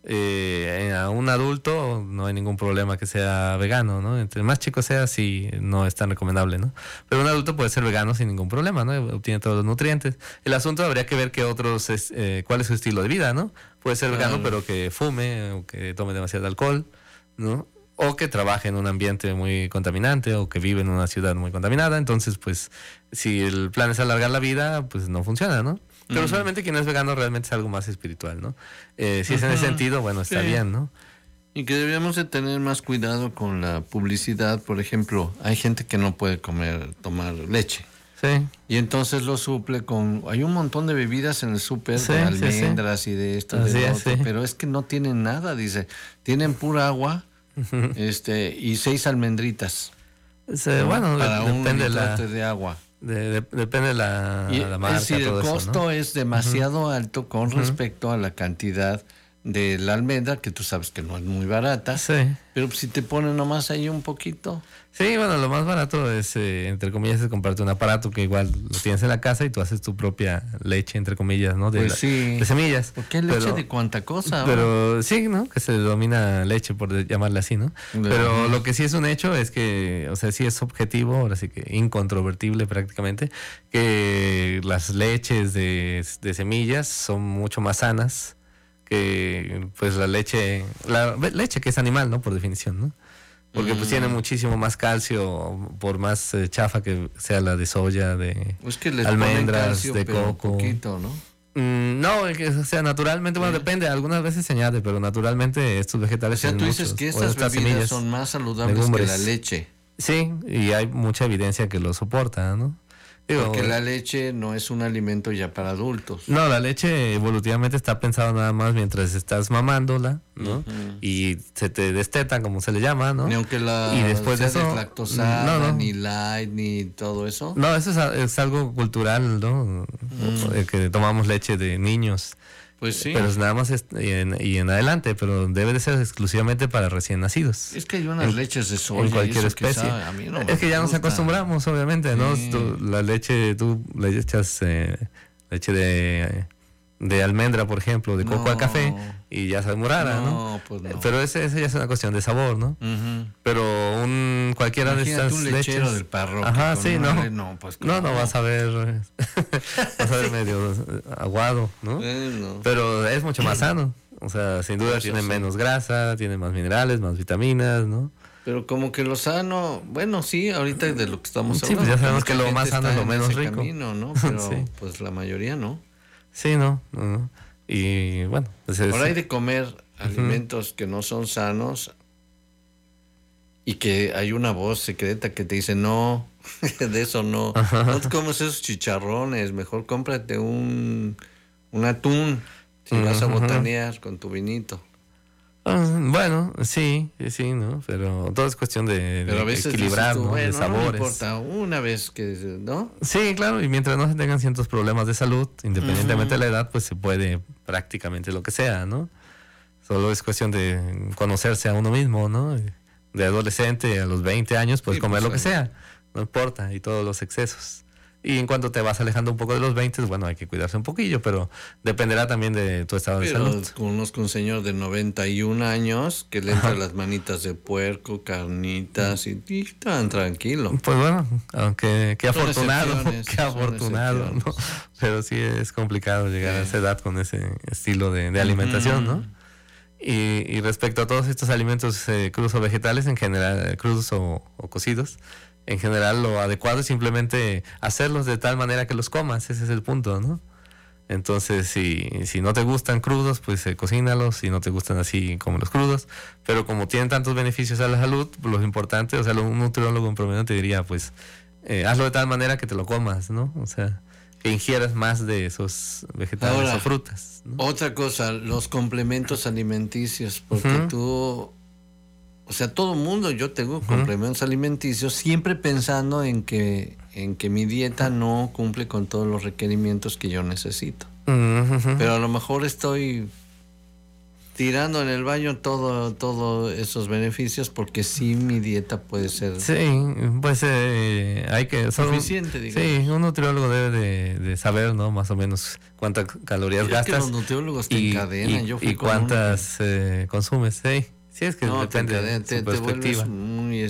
[SPEAKER 10] a un adulto no hay ningún problema que sea vegano, ¿no? Entre más chico sea, sí, no es tan recomendable, ¿no? Pero un adulto puede ser vegano sin ningún problema, ¿no? Obtiene todos los nutrientes. El asunto habría que ver qué otros, cuál es su estilo de vida, ¿no? Puede ser vegano, pero que fume o que tome demasiado alcohol, ¿no? O que trabaje en un ambiente muy contaminante o que vive en una ciudad muy contaminada. Entonces, pues, si el plan es alargar la vida, pues no funciona, ¿no? Pero usualmente quien es vegano realmente es algo más espiritual, ¿no? Si es en ese sentido, bueno, está bien, ¿no?
[SPEAKER 8] Y que debíamos de tener más cuidado con la publicidad. Por ejemplo, hay gente que no puede tomar leche.
[SPEAKER 10] Sí.
[SPEAKER 8] Y entonces lo suple con... Hay un montón de bebidas en el súper, de almendras y de esto, de lo otro, pero es que no tienen nada, dice. Tienen pura agua y 6 almendritas.
[SPEAKER 10] Bueno,
[SPEAKER 8] para depende un litrate de agua.
[SPEAKER 10] Depende de la marca.
[SPEAKER 8] Es decir, el costo, ¿no? Es demasiado alto con respecto a la cantidad de la almendra, que tú sabes que no es muy barata.
[SPEAKER 10] Sí.
[SPEAKER 8] Pero si te ponen nomás ahí un poquito.
[SPEAKER 10] Sí, bueno, lo más barato es, entre comillas, es comprarte un aparato que igual lo tienes en la casa y tú haces tu propia leche, entre comillas, ¿no? De semillas.
[SPEAKER 8] ¿Por qué leche de cuánta cosa?
[SPEAKER 10] Pero sí, ¿no? Que se denomina leche, por llamarla así, ¿no? Pero lo que sí es un hecho es que, o sea, sí es objetivo, ahora sí que incontrovertible prácticamente, que las leches de semillas son mucho más sanas que pues la leche que es animal, ¿no? Por definición, ¿no? Porque pues tiene muchísimo más calcio, por más chafa que sea la de soya, de
[SPEAKER 8] es que les
[SPEAKER 10] almendras,
[SPEAKER 8] calcio,
[SPEAKER 10] de coco.
[SPEAKER 8] Un poquito, ¿no?
[SPEAKER 10] No, o sea, naturalmente, bueno, depende, algunas veces se añade, pero naturalmente estos vegetales...
[SPEAKER 8] O sea, tú dices que estas bebidas semillas, son más saludables legumbres, que la leche.
[SPEAKER 10] Sí, y hay mucha evidencia que lo soporta, ¿no?
[SPEAKER 8] Porque la leche no es un alimento ya para adultos.
[SPEAKER 10] No, la leche evolutivamente está pensada nada más mientras estás mamándola, ¿no? Y se te desteta, como se le llama, ¿no?
[SPEAKER 8] Ni aunque
[SPEAKER 10] y después de eso,
[SPEAKER 8] deslactosada, ni light, ni todo eso.
[SPEAKER 10] No, eso es algo cultural, ¿no? Que tomamos leche de niños.
[SPEAKER 8] Pues sí.
[SPEAKER 10] Pero es nada más y en adelante, pero debe de ser exclusivamente para recién nacidos.
[SPEAKER 8] Es que hay unas leches de soya
[SPEAKER 10] en cualquier especie.
[SPEAKER 8] A mí no
[SPEAKER 10] es que ya nos acostumbramos, obviamente, ¿no? La leche, tú le echas leche de almendra, por ejemplo, de coco a café y ya sabe morada, ¿no? Pues no. Pero ese ya es una cuestión de sabor, ¿no? Pero cualquiera de estas
[SPEAKER 8] un lechero
[SPEAKER 10] leches
[SPEAKER 8] del parroquio.
[SPEAKER 10] Ajá, sí,
[SPEAKER 8] no, pues
[SPEAKER 10] no vas a ver vas a ver medio aguado, ¿no? Pero es mucho más sano. O sea, sin duda tiene menos grasa, tiene más minerales, más vitaminas, ¿no?
[SPEAKER 8] Pero como que lo sano, bueno, sí, ahorita de lo que estamos hablando.
[SPEAKER 10] Sí, pues ya sabemos que lo más sano es lo menos rico.
[SPEAKER 8] Camino, ¿no? Pero pues la mayoría no.
[SPEAKER 10] Sí, no. Y bueno, pues
[SPEAKER 8] ahora hay de comer alimentos que no son sanos y que hay una voz secreta que te dice no, de eso no. No te comes esos chicharrones, mejor cómprate un atún si vas a botanear con tu vinito.
[SPEAKER 10] Bueno, sí, ¿no? Pero todo es cuestión de equilibrar, ¿no? De sabores.
[SPEAKER 8] No importa, una vez que, ¿no?
[SPEAKER 10] Sí, claro, y mientras no se tengan ciertos problemas de salud, independientemente de la edad, pues se puede prácticamente lo que sea, ¿no? Solo es cuestión de conocerse a uno mismo, ¿no? De adolescente a los 20 años, puedes comer lo que sea, no importa, y todos los excesos. Y en cuanto te vas alejando un poco de los 20, bueno, hay que cuidarse un poquillo, pero dependerá también de tu estado de salud.
[SPEAKER 8] Conozco un señor de 91 años que le entran las manitas de puerco, carnitas y tan tranquilo.
[SPEAKER 10] Pues bueno, aunque qué afortunado, ¿no? Pero sí es complicado llegar a esa edad con ese estilo de alimentación, ¿no? Y respecto a todos estos alimentos crudos o vegetales, en general, crudos o cocidos, en general lo adecuado es simplemente hacerlos de tal manera que los comas, ese es el punto, ¿no? Entonces, si no te gustan crudos, pues cocínalos, si no te gustan así, como los crudos, pero como tienen tantos beneficios a la salud, pues lo importante, o sea, un nutriólogo en promedio te diría, pues, hazlo de tal manera que te lo comas, ¿no? O sea, que ingieras más de esos vegetales o frutas, ¿no?
[SPEAKER 8] Otra cosa, los complementos alimenticios, porque o sea, todo mundo, yo tengo complementos alimenticios, siempre pensando en que mi dieta no cumple con todos los requerimientos que yo necesito. Pero a lo mejor estoy tirando en el baño todos esos beneficios porque sí mi dieta puede ser...
[SPEAKER 10] Sí, pues hay que...
[SPEAKER 8] suficiente, digamos.
[SPEAKER 10] Sí, un nutriólogo debe de saber, ¿no? Más o menos cuántas calorías gastas.
[SPEAKER 8] Es que los nutriólogos te encadenan.
[SPEAKER 10] Y cuántas consumes, sí. Sí, es que depende de tu perspectiva.
[SPEAKER 8] Te vuelves muy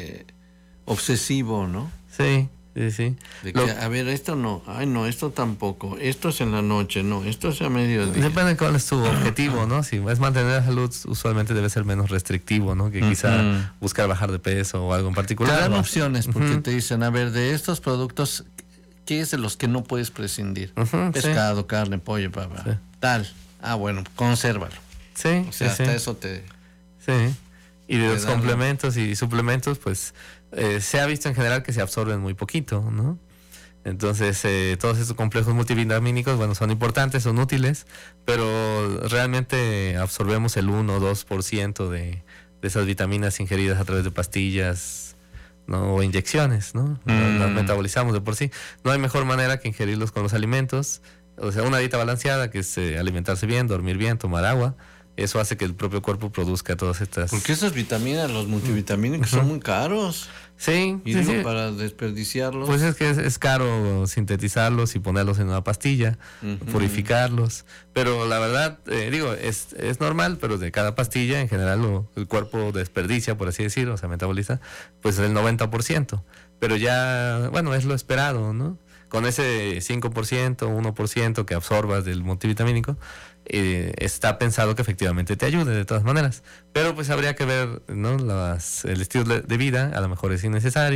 [SPEAKER 8] obsesivo, ¿no?
[SPEAKER 10] Sí.
[SPEAKER 8] De que, a ver, esto no, esto tampoco, esto es en la noche, no, esto es a mediodía.
[SPEAKER 10] Depende de cuál es tu objetivo, ¿no? Si es mantener la salud, usualmente debe ser menos restrictivo, ¿no? Que quizá buscar bajar de peso o algo en particular.
[SPEAKER 8] Te dan opciones porque te dicen, a ver, de estos productos, ¿qué es de los que no puedes prescindir? Pescado, carne, pollo, tal. Ah, bueno, consérvalo.
[SPEAKER 10] Sí.
[SPEAKER 8] O sea, hasta eso te...
[SPEAKER 10] Sí, y de los complementos y suplementos, pues se ha visto en general que se absorben muy poquito, ¿no? Entonces, todos estos complejos multivitamínicos, bueno, son importantes, son útiles, pero realmente absorbemos el 1 o 2% de esas vitaminas ingeridas a través de pastillas, ¿no? O inyecciones, ¿no? Las metabolizamos de por sí. No hay mejor manera que ingerirlos con los alimentos, o sea, una dieta balanceada, que es alimentarse bien, dormir bien, tomar agua. Eso hace que el propio cuerpo produzca todas estas...
[SPEAKER 8] Porque esas vitaminas, los multivitamínicos, son muy caros.
[SPEAKER 10] Sí.
[SPEAKER 8] Y digo, para desperdiciarlos...
[SPEAKER 10] Pues es que es caro sintetizarlos y ponerlos en una pastilla, purificarlos. Pero la verdad, es normal, pero de cada pastilla, en general, el cuerpo desperdicia, por así decirlo, o sea, metaboliza, pues el 90%. Pero ya, bueno, es lo esperado, ¿no? Con ese 5%, 1% que absorbas del multivitamínico, está pensado que efectivamente te ayude de todas maneras. Pero pues habría que ver, ¿no? El estilo de vida, a lo mejor es innecesario,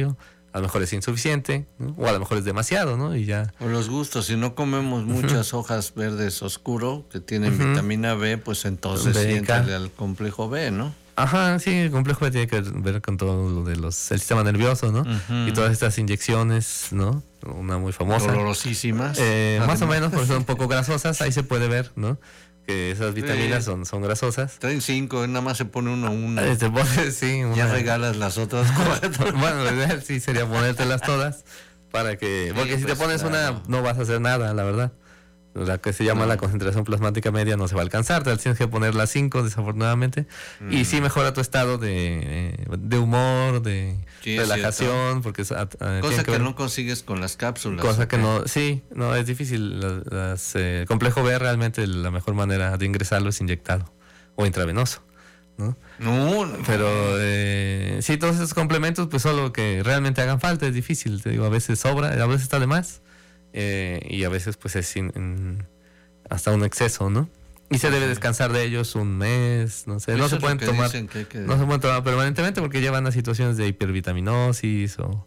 [SPEAKER 10] A lo mejor es insuficiente, ¿no? O a lo mejor es demasiado, ¿no? Y ya.
[SPEAKER 8] O los gustos, si no comemos muchas hojas verdes oscuro que tienen vitamina B, pues entonces siéntale al complejo B, ¿no?
[SPEAKER 10] Ajá, sí, el complejo B tiene que ver con todo lo de el sistema nervioso, ¿no? Y todas estas inyecciones, ¿no? Una muy famosa.
[SPEAKER 8] Dolorosísimas.
[SPEAKER 10] Más o menos, porque son un poco grasosas, ahí se puede ver, ¿no? Que esas vitaminas son grasosas.
[SPEAKER 8] Traen 5, nada más se pone una.
[SPEAKER 10] Sí,
[SPEAKER 8] ya regalas las otras 4.
[SPEAKER 10] Bueno, lo ideal sí sería ponértelas todas para que... Porque si te pones una, no vas a hacer nada, la verdad. La que se llama la concentración plasmática media no se va a alcanzar, tienes que poner las 5 desafortunadamente. Y sí mejora tu estado de humor, de relajación, porque
[SPEAKER 8] cosa que no consigues con las cápsulas.
[SPEAKER 10] Cosa que no, sí, no, es difícil. Complejo B realmente la mejor manera de ingresarlo es inyectado o intravenoso, ¿no? Pero sí, todos esos complementos, pues solo que realmente hagan falta, es difícil, te digo, a veces sobra, a veces está de más. Y a veces pues es hasta un exceso, ¿no? Y se debe descansar de ellos un mes, no sé, no se pueden tomar permanentemente porque llevan a situaciones de hipervitaminosis o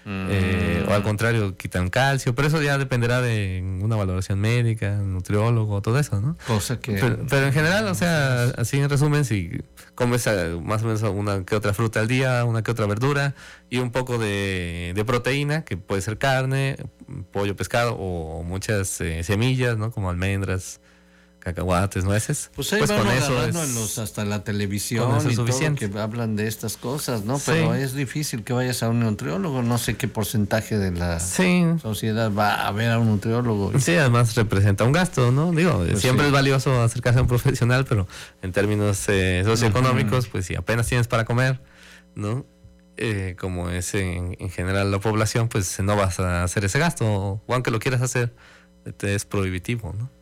[SPEAKER 10] al contrario quitan calcio, pero eso ya dependerá de una valoración médica, un nutriólogo, todo eso, ¿no?
[SPEAKER 8] Cosa que...
[SPEAKER 10] Pero en general, o sea, así en resumen, si comes más o menos una que otra fruta al día, una que otra verdura y un poco de proteína, que puede ser carne, pollo, pescado o muchas semillas, ¿no? Como almendras, cacahuates, nueces.
[SPEAKER 8] Pues ahí con eso hasta la televisión y suficiente. Todo que hablan de estas cosas, ¿no? Pero es difícil que vayas a un nutriólogo. No sé qué porcentaje de la sociedad va a ver a un nutriólogo.
[SPEAKER 10] Sí, además representa un gasto, ¿no? Digo, pues siempre es valioso acercarse a un profesional, pero en términos socioeconómicos, pues si apenas tienes para comer, ¿no? Como es en general la población, pues no vas a hacer ese gasto, o aunque lo quieras hacer, te es prohibitivo, ¿no?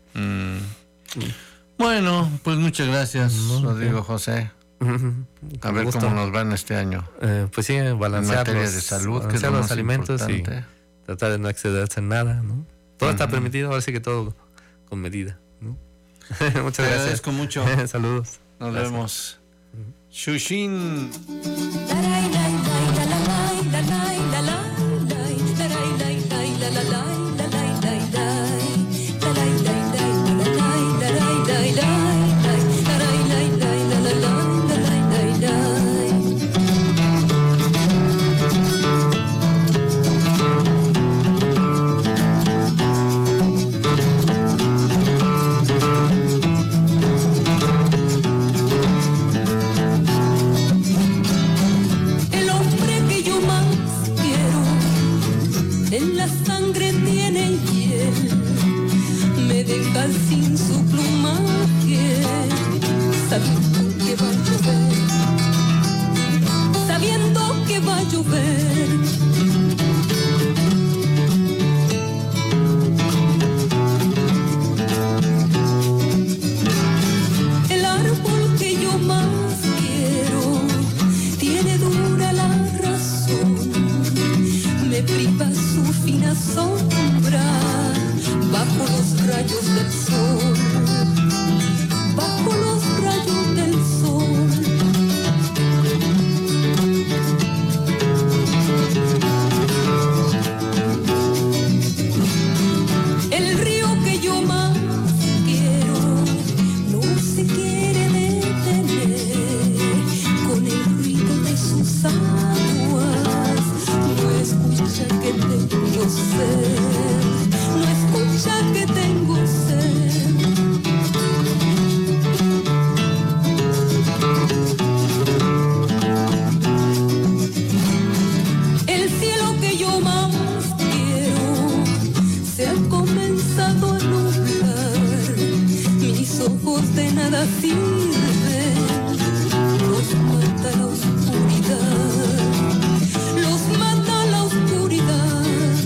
[SPEAKER 8] Bueno, pues muchas gracias, Rodrigo José. A ver cómo nos va en este año.
[SPEAKER 10] Pues sí, balancear
[SPEAKER 8] en materia de salud, que es lo
[SPEAKER 10] los
[SPEAKER 8] más
[SPEAKER 10] alimentos
[SPEAKER 8] importante.
[SPEAKER 10] Y tratar de no excederse en nada, ¿no? Todo está permitido, ahora sí que todo con medida, ¿no? Muchas gracias.
[SPEAKER 8] Agradezco mucho.
[SPEAKER 10] Saludos.
[SPEAKER 8] Nos vemos. Shushin.
[SPEAKER 11] Sin su plumaje, sabiendo que va a llover, sabiendo que va a llover. El árbol que yo más quiero tiene dura la razón, me priva su fina sombra bajo los rayos del sol, bajo los rayos del sol. El río que yo más quiero no se quiere detener con el ruido de sus aguas, no escucha que tengo sed, no escucha que tengo sed. El cielo que yo más quiero se ha comenzado a nublar, mis ojos de nada sirven, los mata la oscuridad, los mata la oscuridad.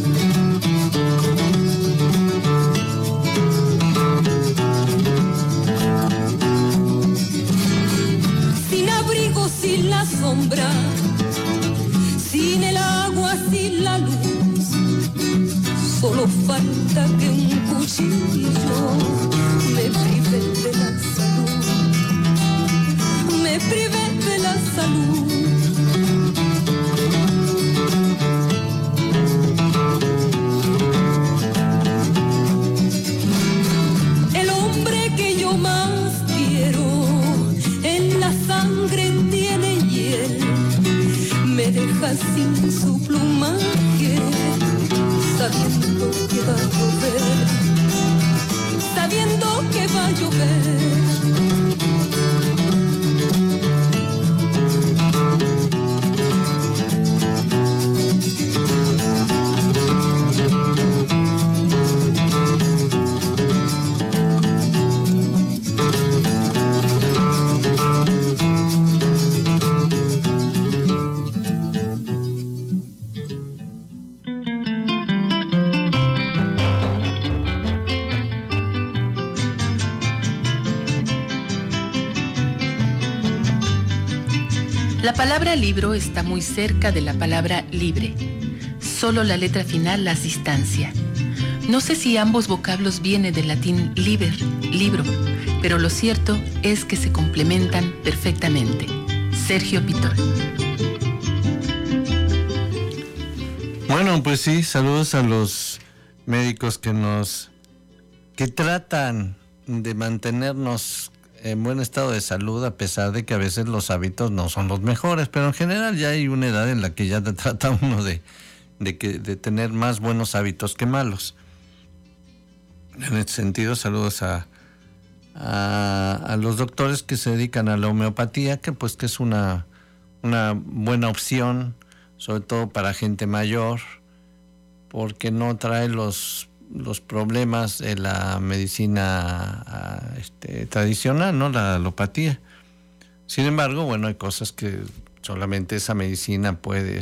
[SPEAKER 11] Sin abrigo, sin la sombra, sin el agua, sin la luz, solo falta que un cuchillo me prive de la salud, me prive de la salud. que va a llover.
[SPEAKER 9] La palabra libro está muy cerca de la palabra libre. Solo la letra final las distancia. No sé si ambos vocablos vienen del latín liber, libro, pero lo cierto es que se complementan perfectamente. Sergio Pitol.
[SPEAKER 8] Bueno, pues sí, saludos a los médicos que tratan de mantenernos en buen estado de salud, a pesar de que a veces los hábitos no son los mejores, pero en general ya hay una edad en la que ya te trata uno de tener más buenos hábitos que malos. En este sentido, saludos a los doctores que se dedican a la homeopatía, que es una buena opción, sobre todo para gente mayor, porque no trae los problemas de la medicina tradicional, ¿no? La alopatía. Sin embargo, bueno, hay cosas que solamente esa medicina puede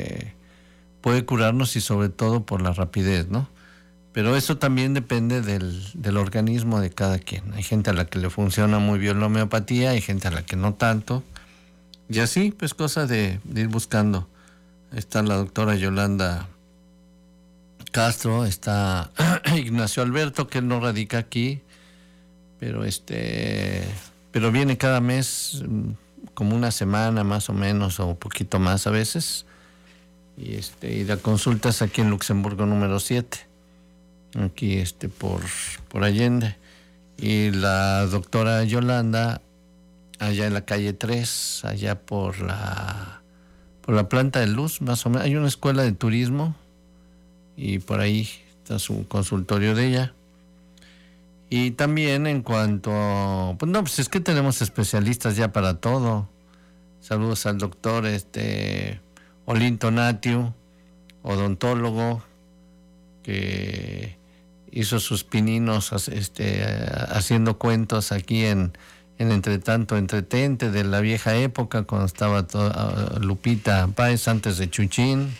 [SPEAKER 8] curarnos, y sobre todo por la rapidez, ¿no? Pero eso también depende del organismo de cada quien. Hay gente a la que le funciona muy bien la homeopatía, hay gente a la que no tanto. Y así, pues cosa de ir buscando. Está la doctora Yolanda Castro, está Ignacio Alberto, que él no radica aquí, pero viene cada mes, como una semana más o menos, o un poquito más a veces, y la consulta es aquí en Luxemburgo número 7, aquí por Allende, y la doctora Yolanda allá en la calle 3, allá por la Planta de Luz, más o menos. Hay una escuela de turismo y por ahí está su consultorio de ella. Y también en cuanto, pues es que tenemos especialistas ya para todo. Saludos al doctor Olinto Natiu, odontólogo, que hizo sus pininos haciendo cuentos aquí en Entretanto Entretente, de la vieja época, cuando estaba Lupita Páez, antes de Chuchín.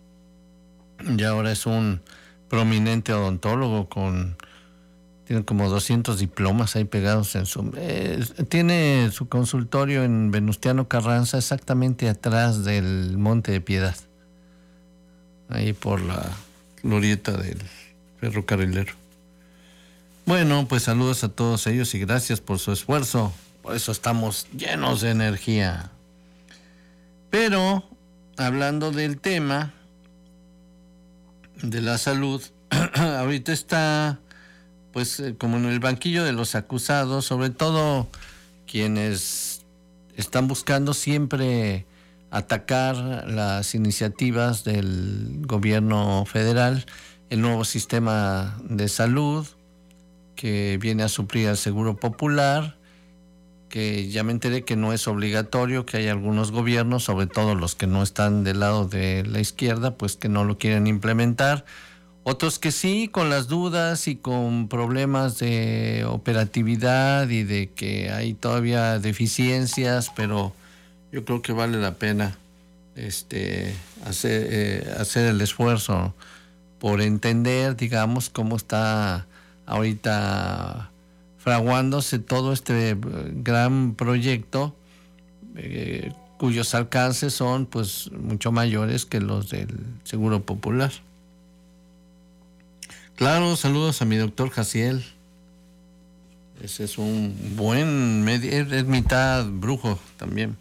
[SPEAKER 8] Y ahora es un prominente odontólogo tiene como 200 diplomas ahí pegados en tiene su consultorio en Venustiano Carranza, exactamente atrás del Monte de Piedad, ahí por la glorieta del ferrocarrilero. Bueno, pues saludos a todos ellos y gracias por su esfuerzo. Por eso estamos llenos de energía. Pero, hablando del tema de la salud, ahorita está, pues, como en el banquillo de los acusados, sobre todo quienes están buscando siempre atacar las iniciativas del gobierno federal, el nuevo sistema de salud, que viene a suplir al Seguro Popular, que ya me enteré que no es obligatorio, que hay algunos gobiernos, sobre todo los que no están del lado de la izquierda, pues que no lo quieren implementar. Otros que sí, con las dudas y con problemas de operatividad y de que hay todavía deficiencias, pero yo creo que vale la pena hacer el esfuerzo por entender, digamos, cómo está ahorita fraguándose todo este gran proyecto, cuyos alcances son pues mucho mayores que los del Seguro Popular. Claro, saludos a mi doctor Jaciel. Ese es un buen es mitad brujo también.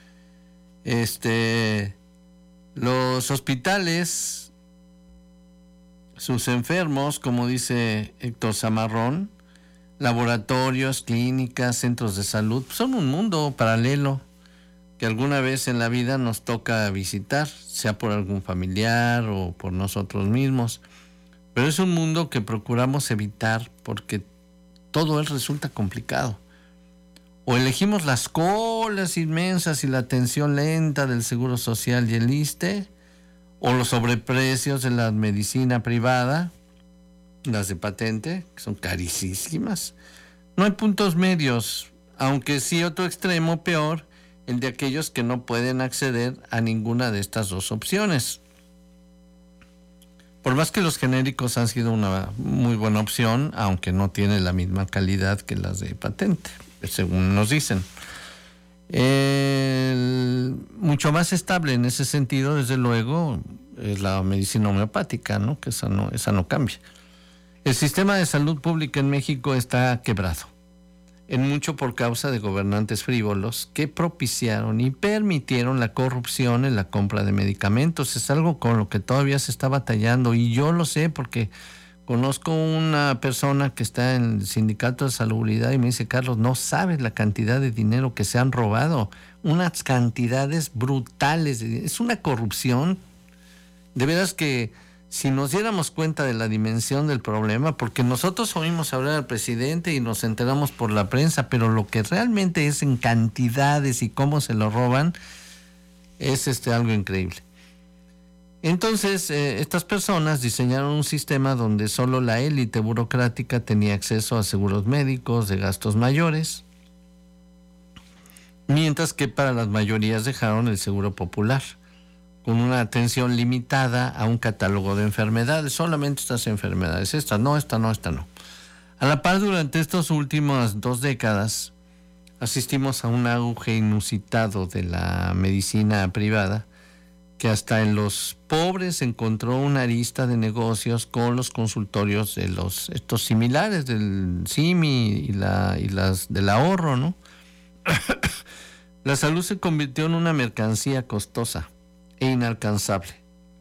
[SPEAKER 8] Los hospitales, sus enfermos, como dice Héctor Zamarrón, laboratorios, clínicas, centros de salud, son un mundo paralelo que alguna vez en la vida nos toca visitar, sea por algún familiar o por nosotros mismos. Pero es un mundo que procuramos evitar porque todo él resulta complicado. O elegimos las colas inmensas y la atención lenta del Seguro Social y el ISSSTE, o los sobreprecios de la medicina privada, las de patente, que son carísimas. No hay puntos medios, aunque sí otro extremo peor, el de aquellos que no pueden acceder a ninguna de estas dos opciones. Por más que los genéricos han sido una muy buena opción, aunque no tiene la misma calidad que las de patente, según nos dicen. Mucho más estable en ese sentido, desde luego, es la medicina homeopática, ¿no? Que esa no cambia. El sistema de salud pública en México está quebrado, en mucho por causa de gobernantes frívolos que propiciaron y permitieron la corrupción en la compra de medicamentos. Es algo con lo que todavía se está batallando, y yo lo sé porque conozco una persona que está en el Sindicato de Salubridad y me dice: Carlos, no sabes la cantidad de dinero que se han robado, unas cantidades brutales, es una corrupción, de veras que si nos diéramos cuenta de la dimensión del problema, porque nosotros oímos hablar al presidente y nos enteramos por la prensa, pero lo que realmente es en cantidades y cómo se lo roban es algo increíble. Entonces, estas personas diseñaron un sistema donde solo la élite burocrática tenía acceso a seguros médicos de gastos mayores, mientras que para las mayorías dejaron el seguro popular, con una atención limitada a un catálogo de enfermedades, solamente estas enfermedades, esta no. A la par, durante estas últimas 2 décadas, asistimos a un auge inusitado de la medicina privada, que hasta en los pobres encontró una arista de negocios con los consultorios de estos similares del SIMI y las del ahorro, ¿no? La salud se convirtió en una mercancía costosa e inalcanzable.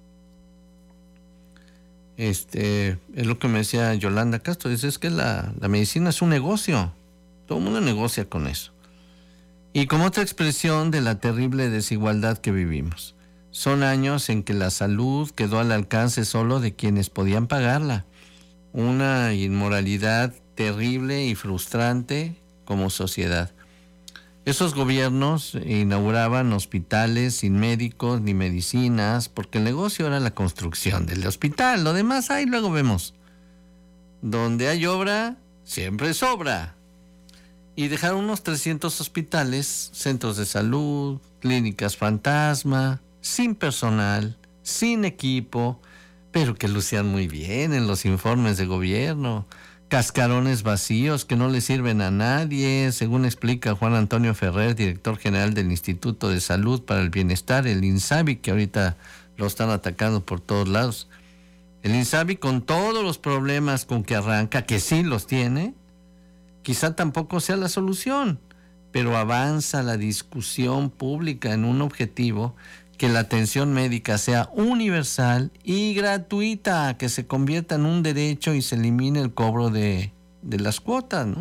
[SPEAKER 8] Es lo que me decía Yolanda Castro, es que la medicina es un negocio, todo el mundo negocia con eso. Y como otra expresión de la terrible desigualdad que vivimos, son años en que la salud quedó al alcance solo de quienes podían pagarla, una inmoralidad terrible y frustrante como sociedad. Esos gobiernos inauguraban hospitales sin médicos ni medicinas, porque el negocio era la construcción del hospital. Lo demás ahí luego vemos. Donde hay obra, siempre sobra. Y dejaron unos 300 hospitales, centros de salud, clínicas fantasma, sin personal, sin equipo, pero que lucían muy bien en los informes de gobierno. Cascarones vacíos que no le sirven a nadie, según explica Juan Antonio Ferrer, director general del Instituto de Salud para el Bienestar, el INSABI, que ahorita lo están atacando por todos lados. El INSABI, con todos los problemas con que arranca, que sí los tiene, quizá tampoco sea la solución, pero avanza la discusión pública en un objetivo: que la atención médica sea universal y gratuita, que se convierta en un derecho y se elimine el cobro de las cuotas, ¿no?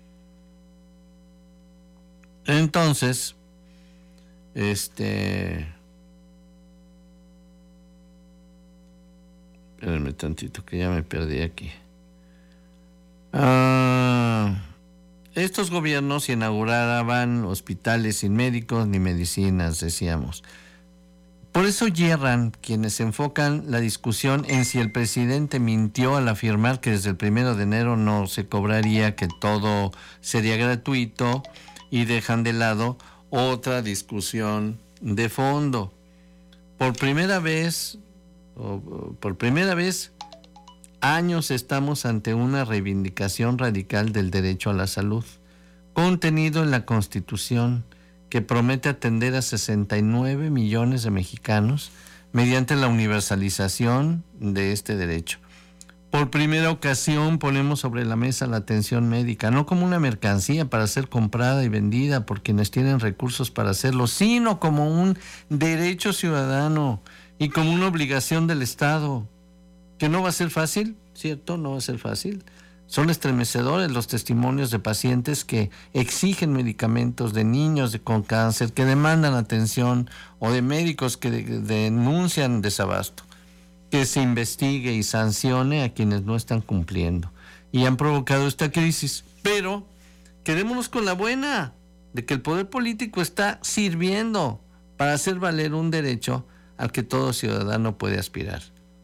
[SPEAKER 8] Entonces, espérenme tantito que ya me perdí aquí. Estos gobiernos inauguraban hospitales sin médicos ni medicinas, decíamos. Por eso yerran quienes enfocan la discusión en si el presidente mintió al afirmar que desde el 1 de enero no se cobraría, que todo sería gratuito, y dejan de lado otra discusión de fondo. Por primera vez, años estamos ante una reivindicación radical del derecho a la salud, contenido en la Constitución, que promete atender a 69 millones de mexicanos mediante la universalización de este derecho. Por primera ocasión ponemos sobre la mesa la atención médica, no como una mercancía para ser comprada y vendida por quienes tienen recursos para hacerlo, sino como un derecho ciudadano y como una obligación del Estado, que no va a ser fácil, ¿cierto? No va a ser fácil. Son estremecedores los testimonios de pacientes que exigen medicamentos, de niños con cáncer que demandan atención, o de médicos que denuncian desabasto. Que se investigue y sancione a quienes no están cumpliendo. y han provocado esta crisis. Pero quedémonos con la buena, de que el poder político está sirviendo para hacer valer un derecho al que todo ciudadano puede aspirar.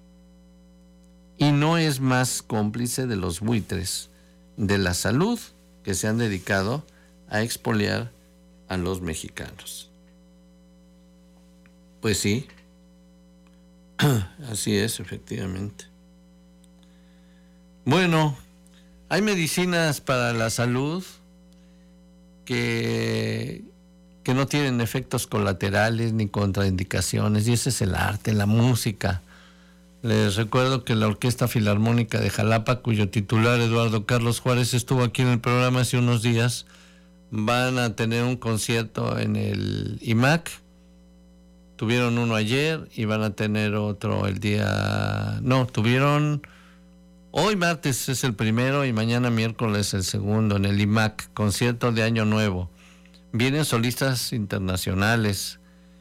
[SPEAKER 8] Y no es más cómplice de los buitres de la salud que se han dedicado a expoliar a los mexicanos. Pues sí, así es, efectivamente. Bueno, hay medicinas para la salud que no tienen efectos colaterales ni contraindicaciones, y ese es el arte, la música. Les recuerdo que la Orquesta Filarmónica de Jalapa, cuyo titular Eduardo Carlos Juárez estuvo aquí en el programa hace unos días, van a tener un concierto en el IMAC. Tuvieron uno ayer y van a tener otro el día... No, tuvieron... Hoy martes es el primero y mañana miércoles el segundo en el IMAC, concierto de Año Nuevo. Vienen solistas internacionales.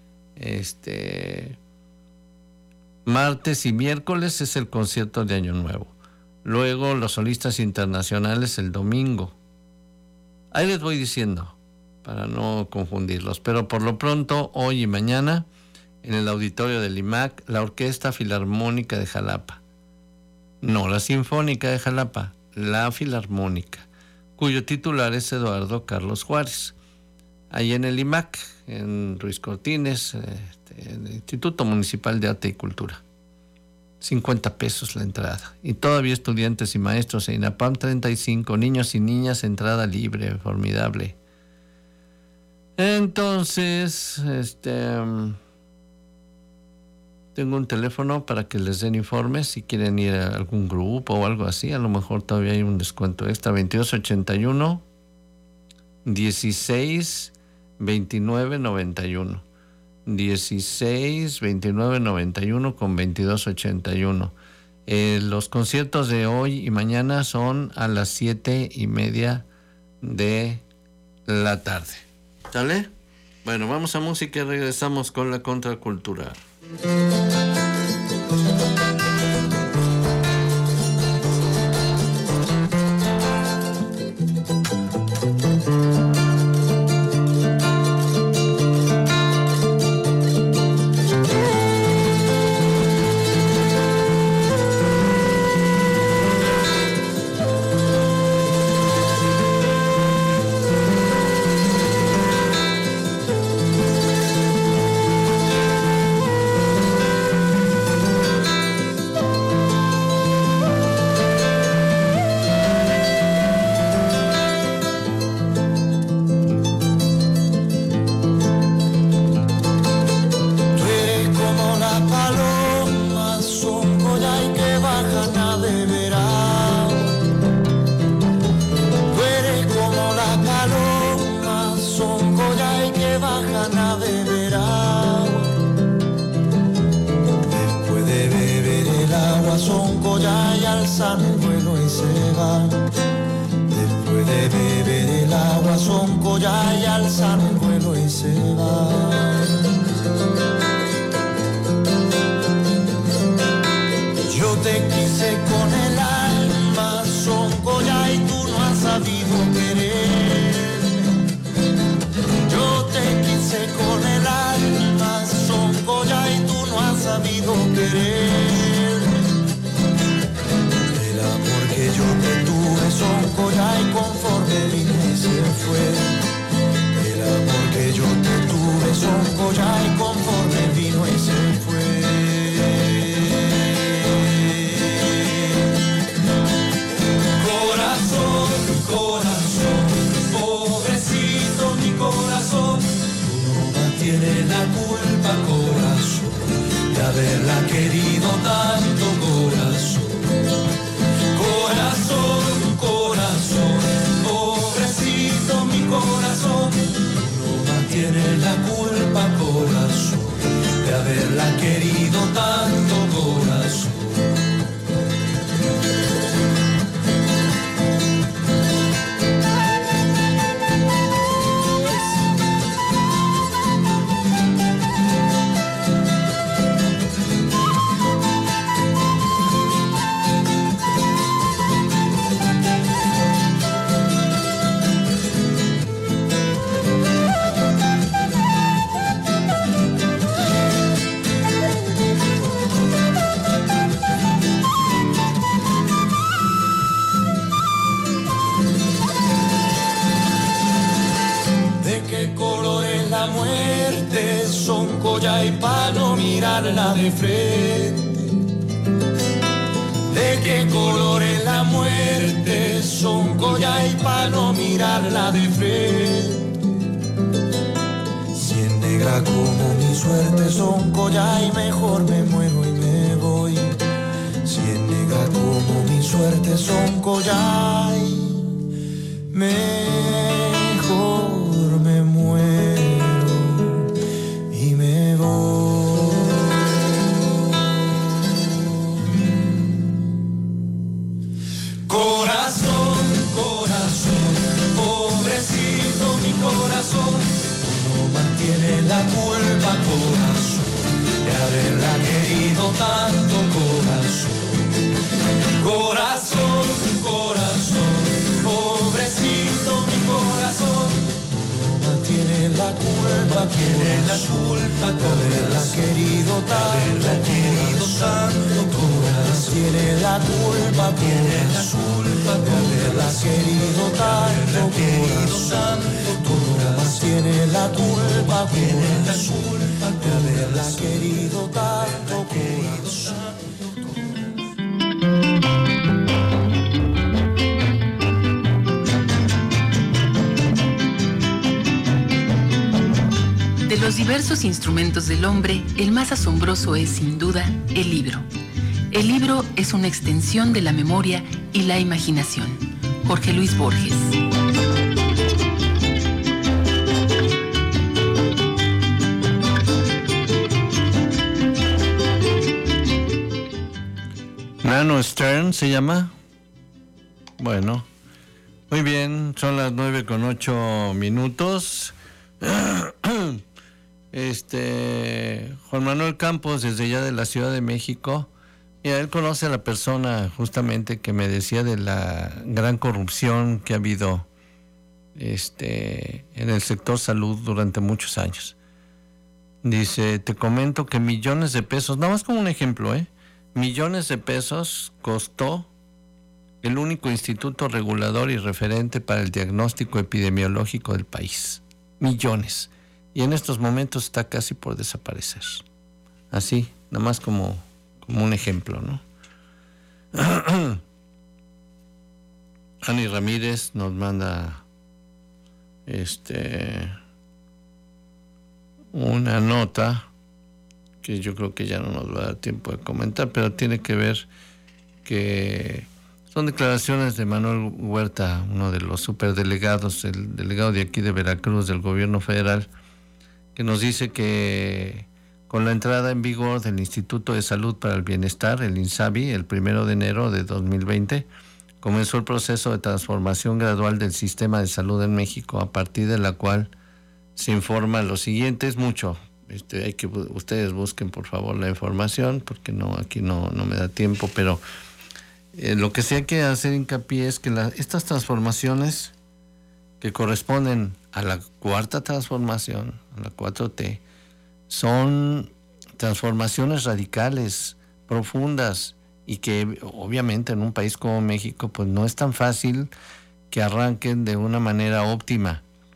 [SPEAKER 8] Martes y miércoles es el concierto de Año Nuevo. Luego los solistas internacionales el domingo. Ahí les voy diciendo, para no confundirlos. Pero por lo pronto, hoy y mañana, en el auditorio del IMAC, la Orquesta Filarmónica de Jalapa. No la Sinfónica de Jalapa, la Filarmónica, cuyo titular es Eduardo Carlos Juárez. Ahí en el IMAC, en Ruiz Cortines, el Instituto Municipal de Arte y Cultura. 50 pesos la entrada. Y todavía estudiantes y maestros en INAPAM 35, niños y niñas, entrada libre, formidable. Entonces, tengo un teléfono para que les den informes si quieren ir a algún grupo o algo así. A lo mejor todavía hay un descuento extra. 2281 16 29 91. 16 29 91 con 2281. Los conciertos de hoy y mañana son a las 7:30 de la tarde. ¿Sale? Bueno, vamos a música y regresamos con la contracultural.
[SPEAKER 12] muerte son colla y pa' no mirarla de frente. ¿De qué color es la muerte? Son colla y pa' no mirarla de frente. Si es negra como mi suerte, son colla y mejor me muero y me voy. Si es negra como mi suerte, son colla y mejor me muero y me voy. Corazón, corazón, pobrecito mi corazón, no mantiene la culpa, corazón, de haberla querido tanto, corazón. Corazón, corazón, pobrecito mi corazón, no tiene la culpa, tiene la culpa de haberla querido tanto, corazón, tiene la culpa, tiene la culpa de haberla querido tanto, corazón, tiene la culpa, tiene la culpa de haberla querido tanto, corazón.
[SPEAKER 9] De los diversos instrumentos del hombre, el más asombroso es, sin duda, el libro. El libro es una extensión de la memoria y la imaginación. Jorge Luis Borges.
[SPEAKER 8] Nano Stern se llama. Bueno, muy bien, son las 9:08. Juan Manuel Campos, desde allá de la Ciudad de México, mira, él conoce a la persona justamente que me decía de la gran corrupción que ha habido en el sector salud durante muchos años. Dice, te comento que millones de pesos, nada más como un ejemplo, millones de pesos costó el único instituto regulador y referente para el diagnóstico epidemiológico del país. Millones. Y en estos momentos está casi por desaparecer. Así, nada más como un ejemplo, ¿no? Ani Ramírez nos manda una nota que yo creo que ya no nos va a dar tiempo de comentar, pero tiene que ver que son declaraciones de Manuel Huerta, uno de los superdelegados, el delegado de aquí de Veracruz del gobierno federal, que nos dice que con la entrada en vigor del Instituto de Salud para el Bienestar, el INSABI, el 1 de enero de 2020, comenzó el proceso de transformación gradual del sistema de salud en México, a partir de la cual se informa lo siguiente. Es mucho, hay que ustedes busquen por favor la información, porque aquí no me da tiempo, pero lo que sí hay que hacer hincapié es que estas transformaciones que corresponden a la cuarta transformación, a la 4T, son transformaciones radicales, profundas, y que obviamente en un país como México pues no es tan fácil que arranquen de una manera óptima,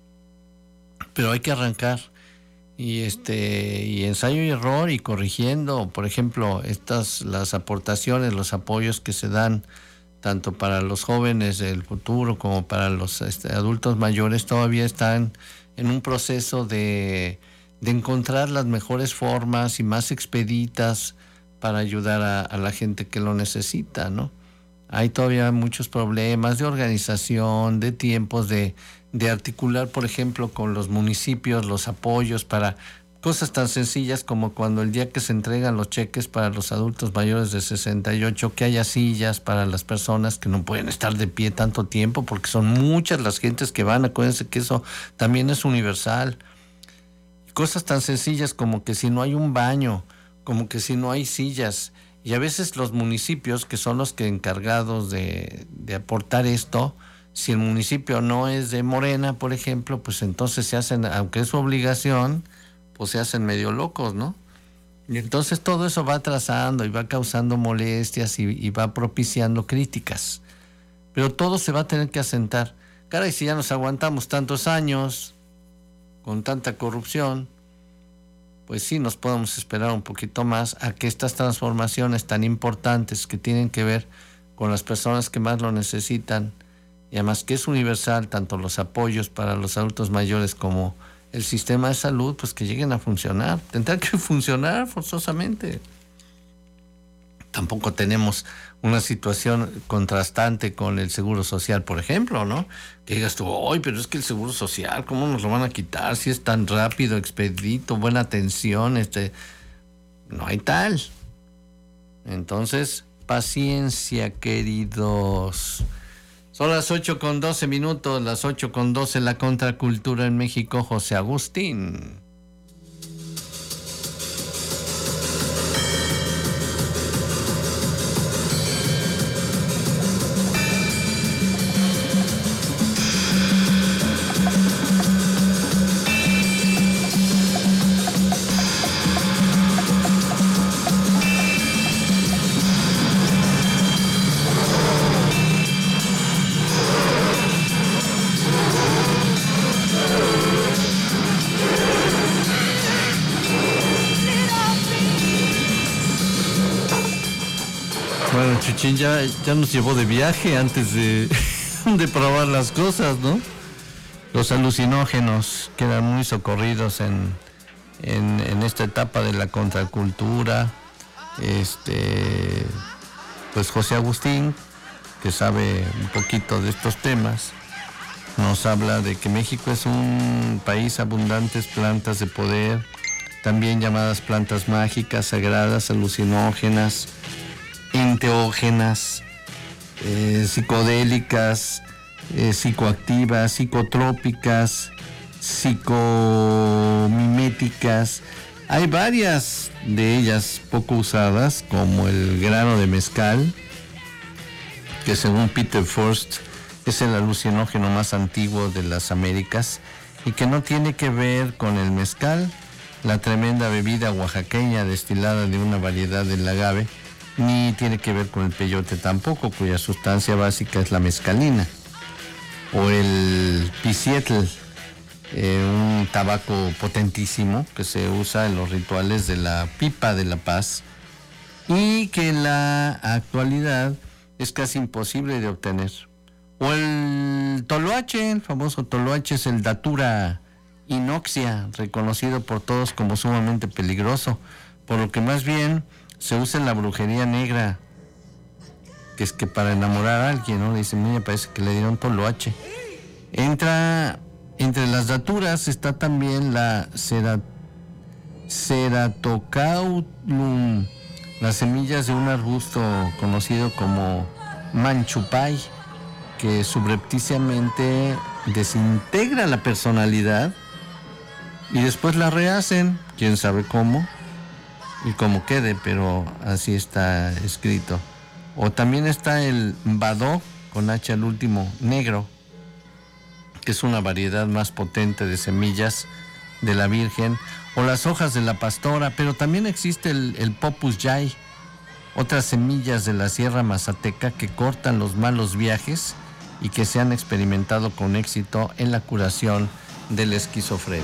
[SPEAKER 8] pero hay que arrancar y ensayo y error y corrigiendo. Por ejemplo, las aportaciones, los apoyos que se dan tanto para los jóvenes del futuro como para los adultos mayores todavía están en un proceso de encontrar las mejores formas y más expeditas para ayudar a la gente que lo necesita, ¿no? Hay todavía muchos problemas de organización, de tiempos, de articular, por ejemplo, con los municipios los apoyos para cosas tan sencillas como cuando el día que se entregan los cheques para los adultos mayores de 68, que haya sillas para las personas que no pueden estar de pie tanto tiempo, porque son muchas las gentes que van. Acuérdense que eso también es universal. Cosas tan sencillas como que si no hay un baño, como que si no hay sillas. Y a veces los municipios, que son los que encargados de aportar esto, si el municipio no es de Morena, por ejemplo, pues entonces se hacen, aunque es su obligación, pues se hacen medio locos, ¿no? Y entonces todo eso va atrasando y va causando molestias y va propiciando críticas. Pero todo se va a tener que asentar. Caray, si ya nos aguantamos tantos años con tanta corrupción, pues sí nos podemos esperar un poquito más a que estas transformaciones tan importantes que tienen que ver con las personas que más lo necesitan, y además que es universal, tanto los apoyos para los adultos mayores como el sistema de salud, pues que lleguen a funcionar. Tendrán que funcionar forzosamente. Tampoco tenemos una situación contrastante con el Seguro Social, por ejemplo, ¿no? Que digas tú, ¡ay, pero es que el Seguro Social, ¿cómo nos lo van a quitar si es tan rápido, expedito, buena atención? No hay tal. Entonces, paciencia, queridos. Son las 8:12, las 8:12, la contracultura en México, José Agustín. Bueno, Chuchín ya nos llevó de viaje antes de probar las cosas, ¿no? Los alucinógenos quedan muy socorridos en esta etapa de la contracultura. Pues José Agustín, que sabe un poquito de estos temas, nos habla de que México es un país abundantes plantas de poder, también llamadas plantas mágicas, sagradas, alucinógenas, enteógenas, psicodélicas, psicoactivas, psicotrópicas, psicomiméticas. Hay varias de ellas poco usadas, como el grano de mezcal, que según Peter Forst es el alucinógeno más antiguo de las Américas y que no tiene que ver con el mezcal, la tremenda bebida oaxaqueña destilada de una variedad del agave, ni tiene que ver con el peyote tampoco, cuya sustancia básica es la mescalina, o el picietl, un tabaco potentísimo que se usa en los rituales de la pipa de la paz y que en la actualidad es casi imposible de obtener. O el toloache, el famoso toloache, es el Datura inoxia, reconocido por todos como sumamente peligroso, por lo que más bien se usa en la brujería negra, que es que para enamorar a alguien, ¿no? Le dicen, mira, parece que le dieron toloache. Entre las daturas está también la Ceratocaulum, las semillas de un arbusto conocido como manchupay, que subrepticiamente desintegra la personalidad y después la rehacen, quién sabe cómo y cómo quede, pero así está escrito. O también está el badó, con H al último, negro, que es una variedad más potente de semillas de la Virgen, o las hojas de la pastora, pero también existe el popus yay, otras semillas de la Sierra Mazateca que cortan los malos viajes y que se han experimentado con éxito en la curación de la esquizofrenia.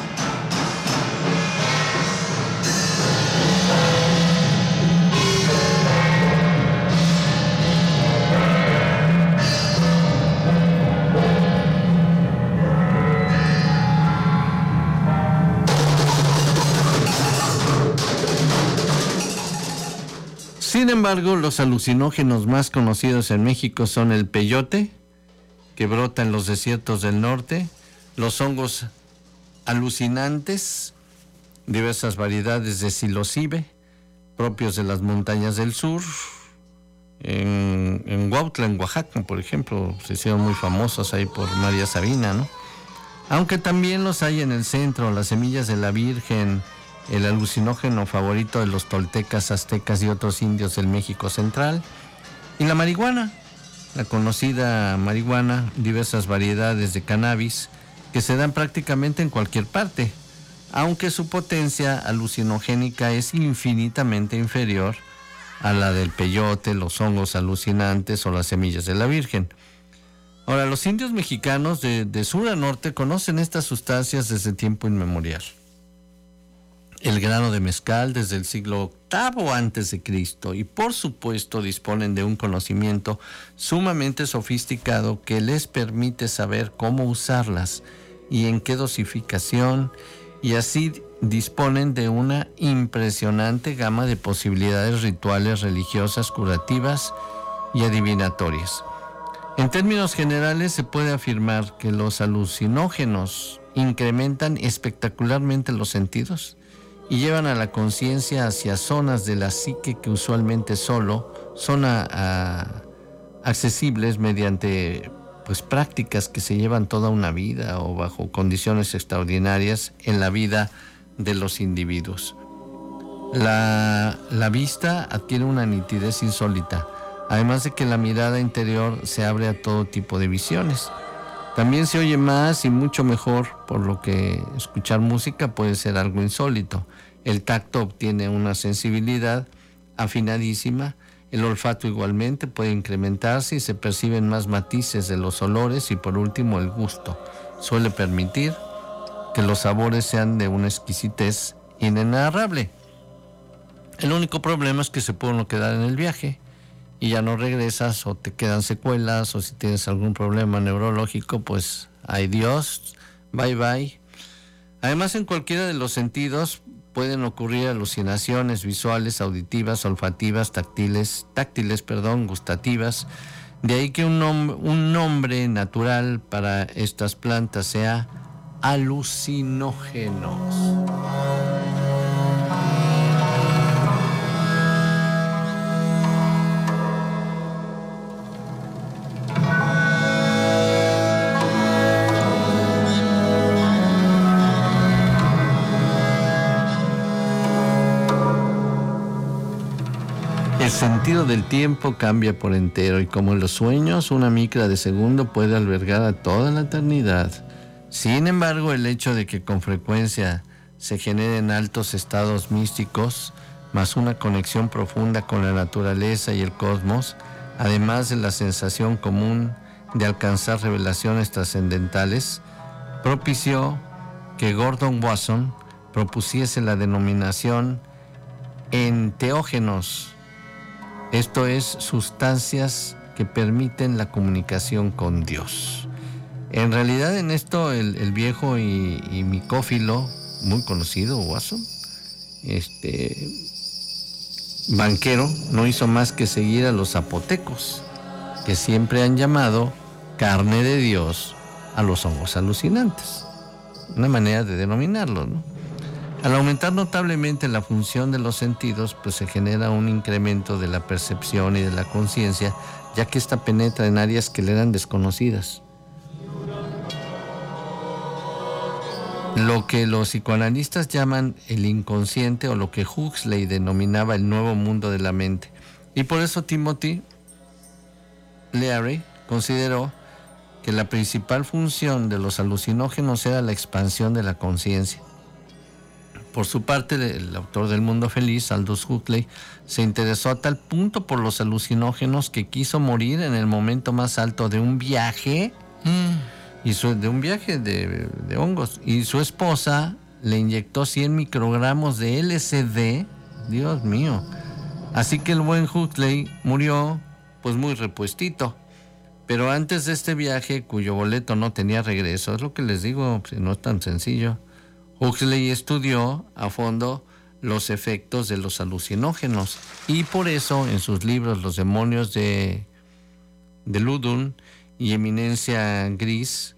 [SPEAKER 8] Sin embargo, los alucinógenos más conocidos en México son el peyote, que brota en los desiertos del norte, los hongos alucinantes, diversas variedades de psilocibe, propios de las montañas del sur. En Huautla, en Oaxaca, por ejemplo, se hicieron muy famosos ahí por María Sabina, ¿no? Aunque también los hay en el centro, las semillas de la Virgen, el alucinógeno favorito de los toltecas, aztecas y otros indios del México central, y la marihuana, la conocida marihuana, diversas variedades de cannabis que se dan prácticamente en cualquier parte, aunque su potencia alucinogénica es infinitamente inferior a la del peyote, los hongos alucinantes o las semillas de la Virgen. Ahora, los indios mexicanos de sur a norte conocen estas sustancias desde tiempo inmemorial. El grano de mezcal desde el siglo VIII antes de Cristo, y por supuesto disponen de un conocimiento sumamente sofisticado que les permite saber cómo usarlas y en qué dosificación, y así disponen de una impresionante gama de posibilidades rituales, religiosas, curativas y adivinatorias. En términos generales se puede afirmar que los alucinógenos incrementan espectacularmente los sentidos y llevan a la conciencia hacia zonas de la psique que usualmente solo son accesibles mediante prácticas que se llevan toda una vida o bajo condiciones extraordinarias en la vida de los individuos. La vista adquiere una nitidez insólita, además de que la mirada interior se abre a todo tipo de visiones. También se oye más y mucho mejor, por lo que escuchar música puede ser algo insólito. El tacto obtiene una sensibilidad afinadísima, el olfato igualmente puede incrementarse y se perciben más matices de los olores, y por último el gusto suele permitir que los sabores sean de una exquisitez inenarrable. El único problema es que se puede uno quedar en el viaje y ya no regresas, o te quedan secuelas, o si tienes algún problema neurológico, pues ay Dios, bye bye. Además, en cualquiera de los sentidos pueden ocurrir alucinaciones visuales, auditivas, olfativas, táctiles, gustativas. De ahí que un nombre natural para estas plantas sea alucinógenos. El sentido del tiempo cambia por entero, y como en los sueños, una micra de segundo puede albergar a toda la eternidad. Sin embargo, el hecho de que con frecuencia se generen altos estados místicos, más una conexión profunda con la naturaleza y el cosmos, además de la sensación común de alcanzar revelaciones trascendentales, propició que Gordon Wasson propusiese la denominación enteógenos. Esto es, sustancias que permiten la comunicación con Dios. En realidad, en esto el viejo y micófilo, muy conocido, Wasson, banquero, no hizo más que seguir a los zapotecos, que siempre han llamado carne de Dios a los hongos alucinantes. Una manera de denominarlo, ¿no? Al aumentar notablemente la función de los sentidos, pues se genera un incremento de la percepción y de la conciencia, ya que ésta penetra en áreas que le eran desconocidas. Lo que los psicoanalistas llaman el inconsciente, o lo que Huxley denominaba el nuevo mundo de la mente. Y por eso Timothy Leary consideró que la principal función de los alucinógenos era la expansión de la conciencia. Por su parte, el autor del Mundo Feliz, Aldous Huxley, se interesó a tal punto por los alucinógenos que quiso morir en el momento más alto de un viaje, de hongos, y su esposa le inyectó 100 microgramos de LSD. Dios mío. Así que el buen Huxley murió pues muy repuestito. Pero antes de este viaje, cuyo boleto no tenía regreso, es lo que les digo, no es tan sencillo, Huxley estudió a fondo los efectos de los alucinógenos, y por eso en sus libros Los demonios de Ludum y Eminencia Gris,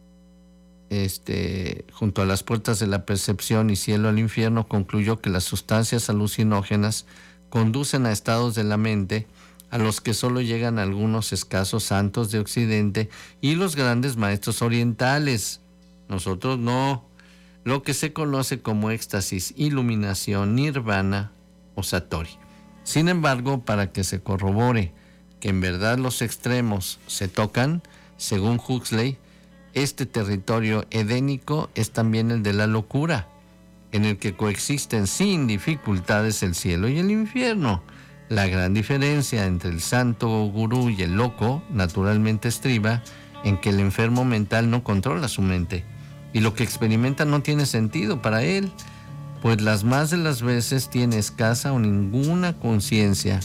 [SPEAKER 8] junto a las puertas de la percepción y Cielo al infierno, concluyó que las sustancias alucinógenas conducen a estados de la mente a los que solo llegan algunos escasos santos de Occidente y los grandes maestros orientales. Nosotros no. Lo que se conoce como éxtasis, iluminación, nirvana o satori. Sin embargo, para que se corrobore que en verdad los extremos se tocan, según Huxley, este territorio edénico es también el de la locura, en el que coexisten sin dificultades el cielo y el infierno. La gran diferencia entre el santo gurú y el loco naturalmente estriba en que el enfermo mental no controla su mente y lo que experimenta no tiene sentido para él, pues las más de las veces tiene escasa o ninguna conciencia.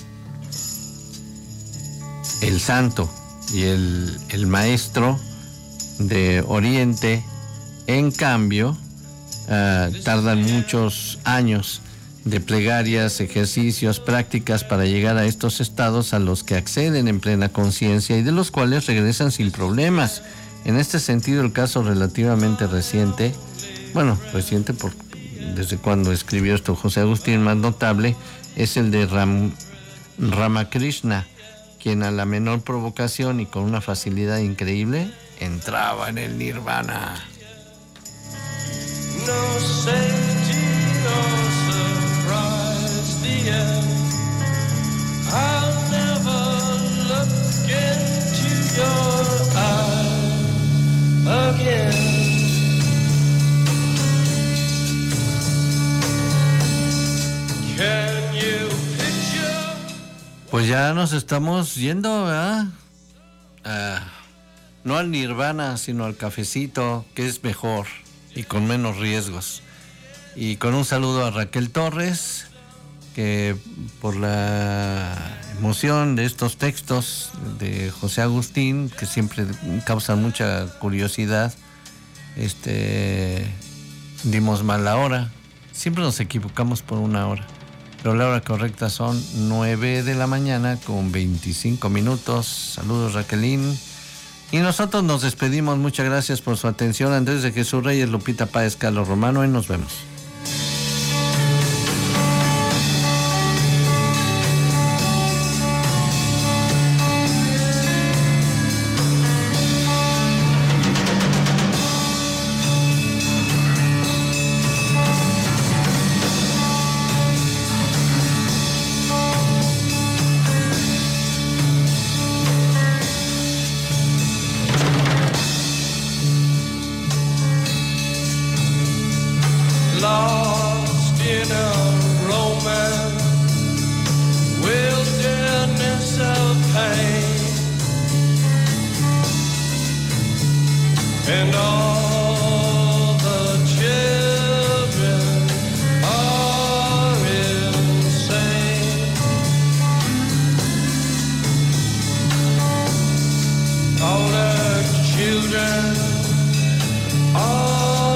[SPEAKER 8] El santo y el maestro de Oriente, en cambio, tardan muchos años de plegarias, ejercicios, prácticas para llegar a estos estados a los que acceden en plena conciencia y de los cuales regresan sin problemas. En este sentido, el caso relativamente reciente, desde cuando escribió esto José Agustín, más notable, es el de Ramakrishna, quien a la menor provocación y con una facilidad increíble entraba en el nirvana.
[SPEAKER 12] No safety, no surprise, the end. I'll never look into your eyes again. Can you picture?
[SPEAKER 8] Pues ya nos estamos yendo, ¿verdad? No al nirvana, sino al cafecito, que es mejor y con menos riesgos. Y con un saludo a Raquel Torres, que por la emoción de estos textos de José Agustín, que siempre causan mucha curiosidad, dimos mal la hora. Siempre nos equivocamos por una hora, pero la hora correcta son 9 de la mañana con 25 minutos. Saludos, Raquelín. Y nosotros nos despedimos. Muchas gracias por su atención. Andrés de Jesús Reyes, Lupita Páez, Carlos Romano, y nos vemos.
[SPEAKER 12] Lost in a romance, wilderness of pain, and all the children are insane. All the children are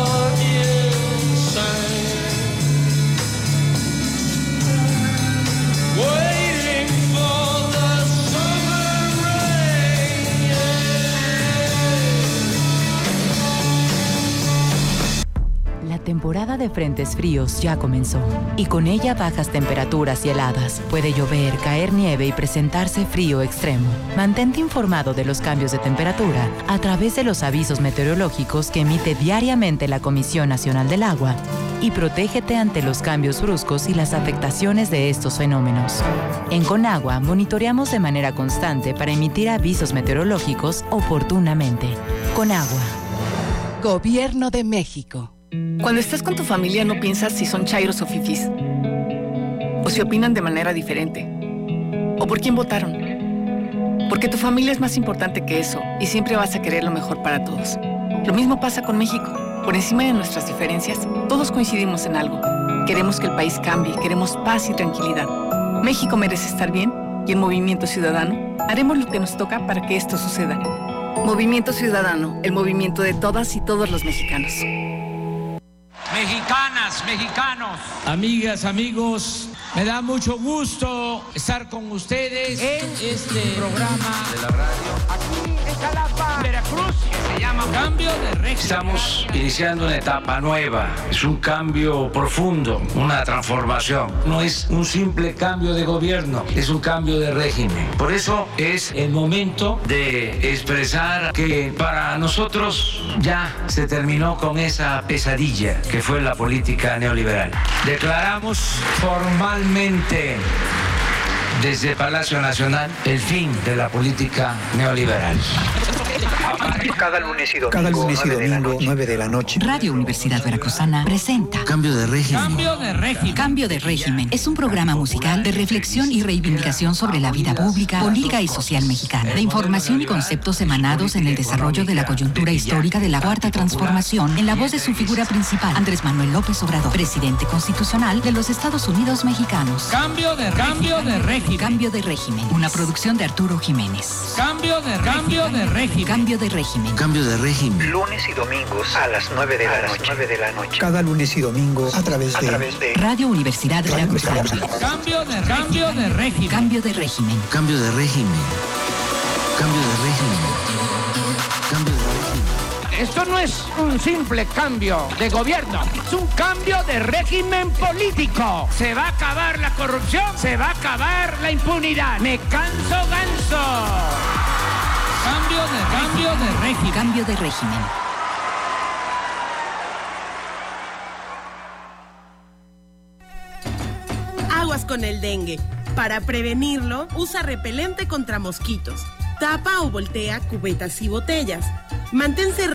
[SPEAKER 13] La temporada de frentes fríos ya comenzó y con ella bajas temperaturas y heladas. Puede llover, caer nieve y presentarse frío extremo. Mantente informado de los cambios de temperatura a través de los avisos meteorológicos que emite diariamente la Comisión Nacional del Agua y protégete ante los cambios bruscos y las afectaciones de estos fenómenos. En Conagua monitoreamos de manera constante para emitir avisos meteorológicos oportunamente. Conagua.
[SPEAKER 14] Gobierno de México.
[SPEAKER 15] Cuando estás con tu familia no piensas si son chairos o fifís, o si opinan de manera diferente, o por quién votaron. Porque tu familia es más importante que eso y siempre vas a querer lo mejor para todos. Lo mismo pasa con México. Por encima de nuestras diferencias, todos coincidimos en algo. Queremos que el país cambie, queremos paz y tranquilidad. México merece estar bien y en Movimiento Ciudadano haremos lo que nos toca para que esto suceda. Movimiento Ciudadano, el movimiento de todas y todos los mexicanos.
[SPEAKER 16] Mexicanas, mexicanos, amigas, amigos, me da mucho gusto estar con ustedes en este programa de la radio aquí en Jalapa, Veracruz, que se llama Cambio de Régimen. Estamos iniciando una etapa nueva, es un cambio profundo, una transformación. No es un simple cambio de gobierno, es un cambio de régimen. Por eso es el momento de expresar que para nosotros ya se terminó con esa pesadilla que fue la política neoliberal. Declaramos formalmente desde Palacio Nacional el fin de la política neoliberal.
[SPEAKER 17] Cada lunes y domingo, 9 de la noche.
[SPEAKER 4] Radio Universidad Veracruzana presenta
[SPEAKER 18] Cambio de régimen.
[SPEAKER 16] Cambio de régimen.
[SPEAKER 4] Cambio de régimen. Es un programa musical de reflexión y reivindicación sobre la vida pública, política y social mexicana. De información y conceptos emanados en el desarrollo de la coyuntura histórica de la Cuarta Transformación en la voz de su figura principal, Andrés Manuel López Obrador, presidente constitucional de los Estados Unidos mexicanos.
[SPEAKER 16] Cambio de régimen.
[SPEAKER 4] Cambio de régimen. Una producción de Arturo Jiménez.
[SPEAKER 16] Cambio de régimen.
[SPEAKER 4] Cambio de régimen.
[SPEAKER 18] Cambio de régimen.
[SPEAKER 17] Lunes y domingos a las 9 de la noche. Cada lunes y domingo a través de
[SPEAKER 4] Radio Universidad Veracruzana.
[SPEAKER 16] Cambio de régimen.
[SPEAKER 4] Cambio de régimen.
[SPEAKER 18] Cambio de régimen. Cambio de régimen. Cambio de régimen.
[SPEAKER 16] Esto no es un simple cambio de gobierno, es un cambio de régimen político. Se va a acabar la corrupción, se va a acabar la impunidad. Me canso ganso. Cambio de régimen.
[SPEAKER 4] Cambio de régimen.
[SPEAKER 19] Aguas con el dengue. Para prevenirlo, usa repelente contra mosquitos. Tapa o voltea cubetas y botellas. Mantén cerrado